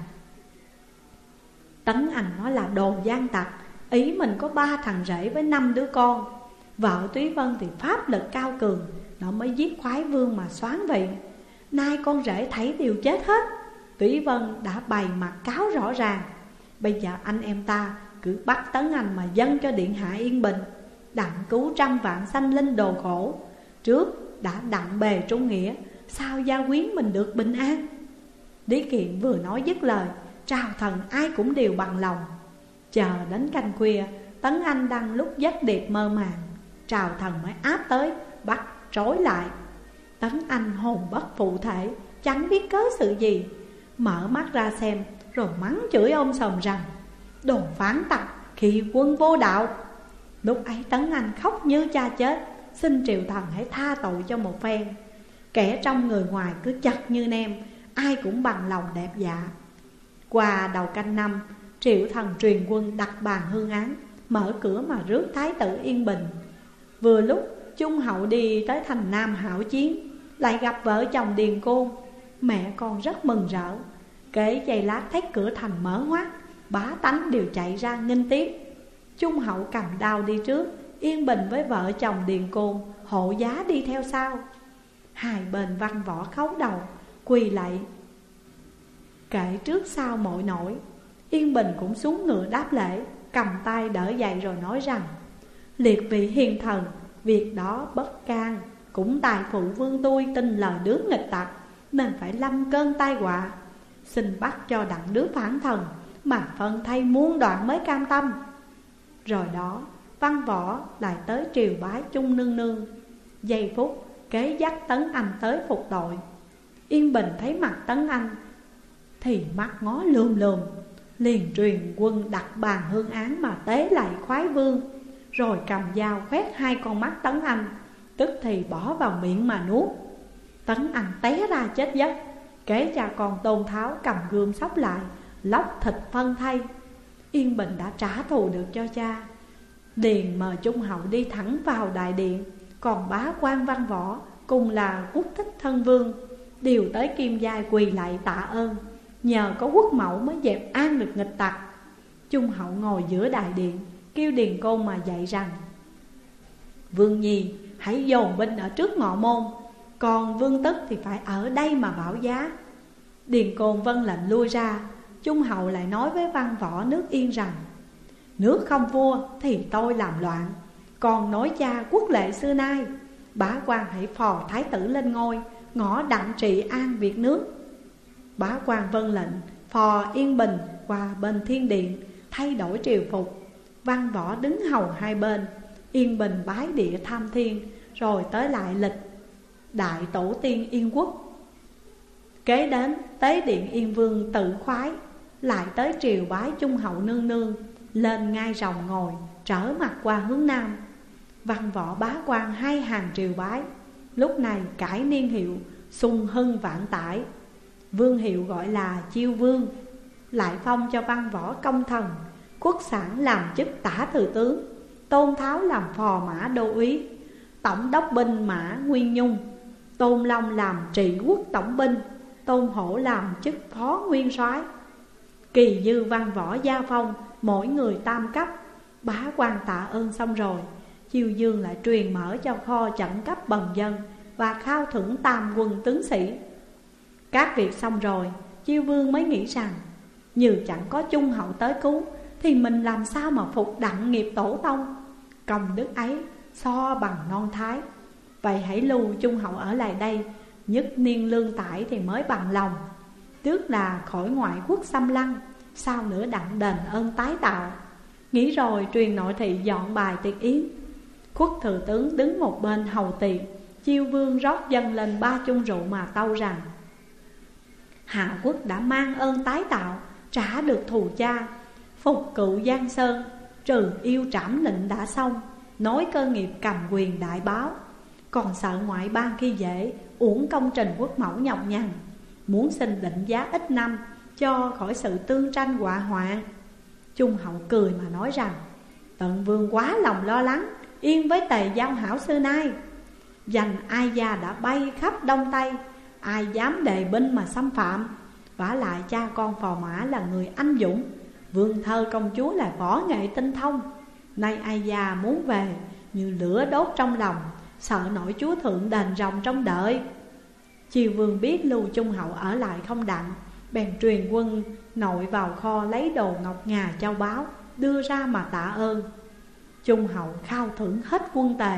Tấn Anh nói là đồ gian tặc, ý mình có 3 thằng rể với 5 đứa con. Vợ Túy Vân thì pháp lực cao cường, nó mới giết khoái vương mà soán vị. Nay con rể thấy đều chết hết. Túy Vân đã bày mặt cáo rõ ràng. Bây giờ anh em ta cứ bắt Tấn Anh mà dâng cho điện hạ Yên Bình, đặng cứu trăm vạn sanh linh đồ khổ. Trước đã đặng bề trung nghĩa, sao gia quyến mình được bình an? Lý Kiện vừa nói dứt lời, trào thần ai cũng đều bằng lòng. Chờ đến canh khuya, Tấn Anh đang lúc giấc điệp mơ màng, trào thần mới áp tới bắt trói lại. Tấn Anh hồn bất phụ thể, chẳng biết cớ sự gì, mở mắt ra xem rồi mắng chửi ông sòm rằng đồ phản tặc, khi quân vô đạo. Lúc ấy Tấn Anh khóc như cha chết, xin triều thần hãy tha tội cho một phen. Kẻ trong người ngoài cứ chật như nem, ai cũng bằng lòng đẹp dạ. Qua đầu canh 5, triệu thần truyền quân đặt bàn hương án, mở cửa mà rước thái tử Yên Bình. Vừa lúc Trung Hậu đi tới thành Nam hảo chiến, lại gặp vợ chồng Điền Côn. Mẹ con rất mừng rỡ. Kể giây lát thấy cửa thành mở hoắt, bá tánh đều chạy ra nghênh tiếp. Trung Hậu cầm đao đi trước, Yên Bình với vợ chồng Điền Côn hộ giá đi theo sau. Hai bên Văn Võ khấu đầu quỳ lạy kể trước sau mọi nỗi. Yên Bình cũng xuống ngựa đáp lễ, cầm tay đỡ dậy rồi nói rằng liệt vị hiền thần, việc đó bất can, cũng tài phụ vương tôi tin lời đứa nghịch tặc, nên phải lâm cơn tai họa. Xin bắt cho đặng đứa phản thần, mà phân thay muôn đoạn mới cam tâm. Rồi đó Văn Võ lại tới triều bái Chung nương nương. Giây phút kế dắt Tấn Anh tới phục tội. Yên Bình thấy mặt Tấn Anh thì mắt ngó lườm lườm, liền truyền quân đặt bàn hương án mà tế lạy khoái vương, rồi cầm dao khoét 2 con mắt Tấn Anh, tức thì bỏ vào miệng mà nuốt. Tấn Anh té ra chết giấc. Kế cha con Tôn Tháo cầm gươm xốc lại, lóc thịt phân thay. Yên Bình đã trả thù được cho cha, liền mời Trung Hậu đi thẳng vào đại điện. Còn bá quan Văn Võ cùng là Quốc Thích thân vương đều tới Kim Giai quỳ lại tạ ơn. Nhờ có quốc mẫu mới dẹp an được nghịch tặc. Trung Hậu ngồi giữa đại điện, kêu Điền Côn mà dạy rằng Vương Nhi hãy dồn binh ở trước ngọ môn, còn Vương Tức thì phải ở đây mà bảo giá. Điền Côn vâng lệnh lui ra. Trung Hậu lại nói với Văn Võ nước Yên rằng nước không vua thì tôi làm loạn, còn nói cha quốc lệ xưa nay, bá quan hãy phò thái tử lên ngôi, ngõ đặng trị an việc nước. Bá quan vâng lệnh, phò Yên Bình qua bên thiên điện, thay đổi triều phục. Văn Võ đứng hầu hai bên. Yên Bình bái địa tham thiên, rồi tới lại lịch đại tổ tiên Yên quốc. Kế đến tế điện Yên Vương tự khoái, lại tới triều bái Trung Hậu nương nương, lên ngai rồng ngồi, trở mặt qua hướng Nam. Văn Võ bá quan 2 hàng triều bái. Lúc này cải niên hiệu, sung hưng vạn tải. Vương hiệu gọi là Chiêu Vương, lại phong cho Văn Võ công thần, Quốc Sản làm chức tả thừa tướng, Tôn Tháo làm phò mã đô úy, tổng đốc binh mã Nguyên Nhung, Tôn Long làm trị quốc tổng binh, Tôn Hổ làm chức phó nguyên soái. Kỳ dư văn võ gia phong, mỗi người tam cấp. Bá quan tạ ơn xong rồi, Chiêu Dương lại truyền mở cho kho trận cấp bần dân và khao thưởng tam quân tướng sĩ. Các việc xong rồi, Chiêu Vương mới nghĩ rằng như chẳng có Trung Hậu tới cứu thì mình làm sao mà phục đặng nghiệp tổ tông. Công đức ấy so bằng non thái. Vậy hãy lưu Trung Hậu ở lại đây, nhất niên lương tải thì mới bằng lòng. Tức là khỏi ngoại quốc xâm lăng, sao nữa đặng đền ơn tái tạo. Nghĩ rồi truyền nội thị dọn bài tiệc yến. Khuất thừa tướng đứng một bên hầu tiệc. Chiêu Vương rót dâng lên 3 chung rượu mà tâu rằng: Hạ quốc đã mang ơn tái tạo, trả được thù cha, phục cựu Giang Sơn, trừ yêu trảm lệnh đã xong, nối cơ nghiệp cầm quyền đại báo. Còn sợ ngoại bang khi dễ, uổng công trình quốc mẫu nhọc nhằn, muốn xin định giá ít năm cho khỏi sự tương tranh họa hoạn. Trung Hậu cười mà nói rằng: Tận vương quá lòng lo lắng, yên với Tề giao hảo xưa nay. Dành Ai gia đã bay khắp Đông Tây, ai dám đề binh mà xâm phạm. Vả lại cha con phò mã là người anh dũng, vương thơ công chúa là võ nghệ tinh thông. Nay Ai gia muốn về như lửa đốt trong lòng, sợ nổi chúa thượng đền ròng trong đợi. Chiêu Vương biết lưu Trung Hậu ở lại không đặng, bèn truyền quân nội vào kho lấy đồ ngọc ngà châu báu, đưa ra mà tạ ơn. Trung Hậu khao thưởng hết quân Tề.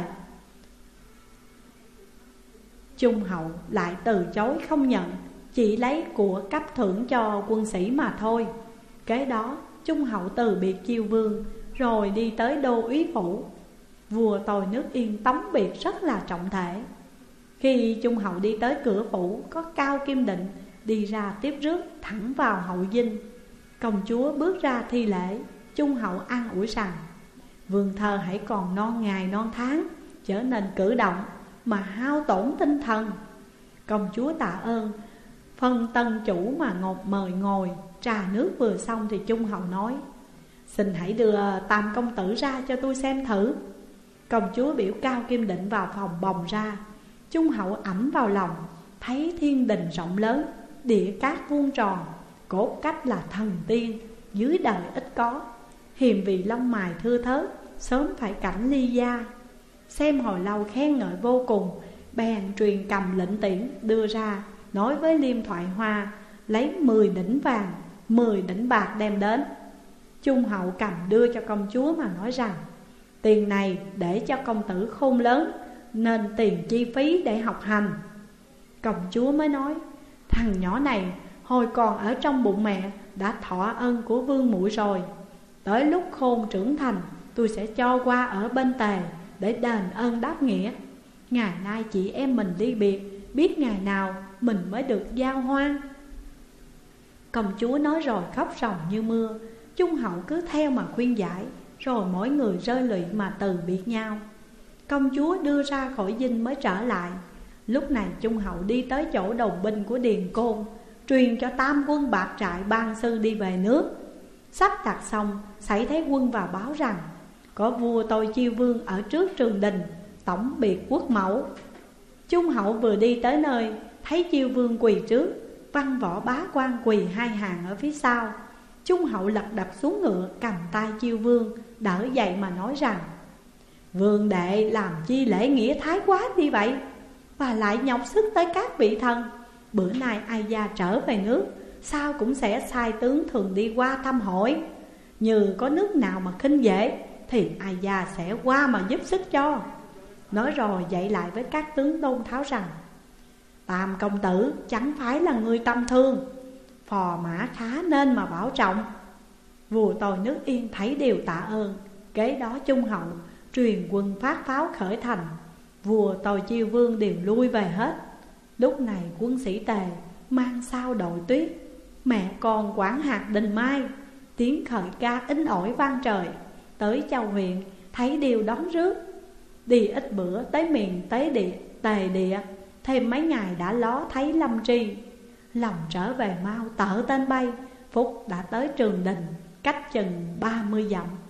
Trung Hậu lại từ chối không nhận, chỉ lấy của cấp thưởng cho quân sĩ mà thôi. Kế đó Trung Hậu từ biệt Chiêu Vương, rồi đi tới đô úy phủ. Vua tôi nước Yên tống biệt rất là trọng thể. Khi Trung Hậu đi tới cửa phủ, có Cao Kim Định đi ra tiếp rước thẳng vào hậu dinh. Công chúa bước ra thi lễ. Trung Hậu an ủi rằng: Vương thơ hãy còn non ngày non tháng, trở nên cử động mà hao tổn tinh thần. Công chúa tạ ơn, phân tân chủ mà mời ngồi. Trà nước vừa xong thì Trung Hậu nói: Xin hãy đưa Tam công tử ra cho tôi xem thử. Công chúa biểu Cao Kim Định vào phòng bồng ra. Trung Hậu ẵm vào lòng, thấy thiên đình rộng lớn, địa cát vuông tròn, cốt cách là thần tiên, dưới đời ít có. Hiềm vì lông mày thưa thớt, sớm phải cảnh ly gia. Xem hồi lâu khen ngợi vô cùng, bèn truyền cầm lệnh tiễn đưa ra, nói với Liêm Thoại Hoa lấy 10 đỉnh vàng, 10 đỉnh bạc đem đến. Trung Hậu cầm đưa cho công chúa mà nói rằng: Tiền này để cho công tử khôn lớn, nên tiền chi phí để học hành. Công chúa mới nói: Thằng nhỏ này hồi còn ở trong bụng mẹ đã thọ ơn của vương muội rồi. Tới lúc khôn trưởng thành, tôi sẽ cho qua ở bên Tề để đền ơn đáp nghĩa. Ngày nay chị em mình ly biệt, biết ngày nào mình mới được giao hoan. Công chúa nói rồi khóc ròng như mưa. Trung Hậu cứ theo mà khuyên giải, rồi mỗi người rơi lụy mà từ biệt nhau. Công chúa đưa ra khỏi dinh mới trở lại. Lúc này Trung Hậu đi tới chỗ đồng binh của Điền Côn, truyền cho tam quân Bạc Trại ban sư đi về nước. Sắp đặt xong, xảy thấy quân vào báo rằng có vua tôi Chiêu Vương ở trước trường đình, tổng biệt quốc mẫu. Trung Hậu vừa đi tới nơi, thấy Chiêu Vương quỳ trước, văn võ bá quan quỳ hai hàng ở phía sau. Trung Hậu lật đật xuống ngựa, cầm tay Chiêu Vương đỡ dậy mà nói rằng: Vương đệ làm chi lễ nghĩa thái quá như vậy, và lại nhọc sức tới các vị thần. Bữa nay Ai gia trở về nước, sao cũng sẽ sai tướng thường đi qua thăm hỏi. Như có nước nào mà khinh dễ thì Ai gia sẽ qua mà giúp sức cho. Nói rồi dạy lại với các tướng Tôn Tháo rằng: Tam công tử chẳng phải là người tâm thương, phò mã khá nên mà bảo trọng. Vua tôi nước Yên thấy điều tạ ơn. Kế đó Trung Hậu truyền quân phát pháo khởi thành. Vua tôi Chiêu Vương đều lui về hết. Lúc này quân sĩ Tề mang sao đội tuyết, mẹ con quảng hạt đình mai, tiếng khởi ca ính ỏi vang trời. Tới Châu huyện thấy điều đón rước. Đi ít bữa tới miền Tề địa, thêm mấy ngày đã ló thấy Lâm Tri. Lòng trở về mau tở tên bay, phúc đã tới trường đình. cách chừng 30 dặm.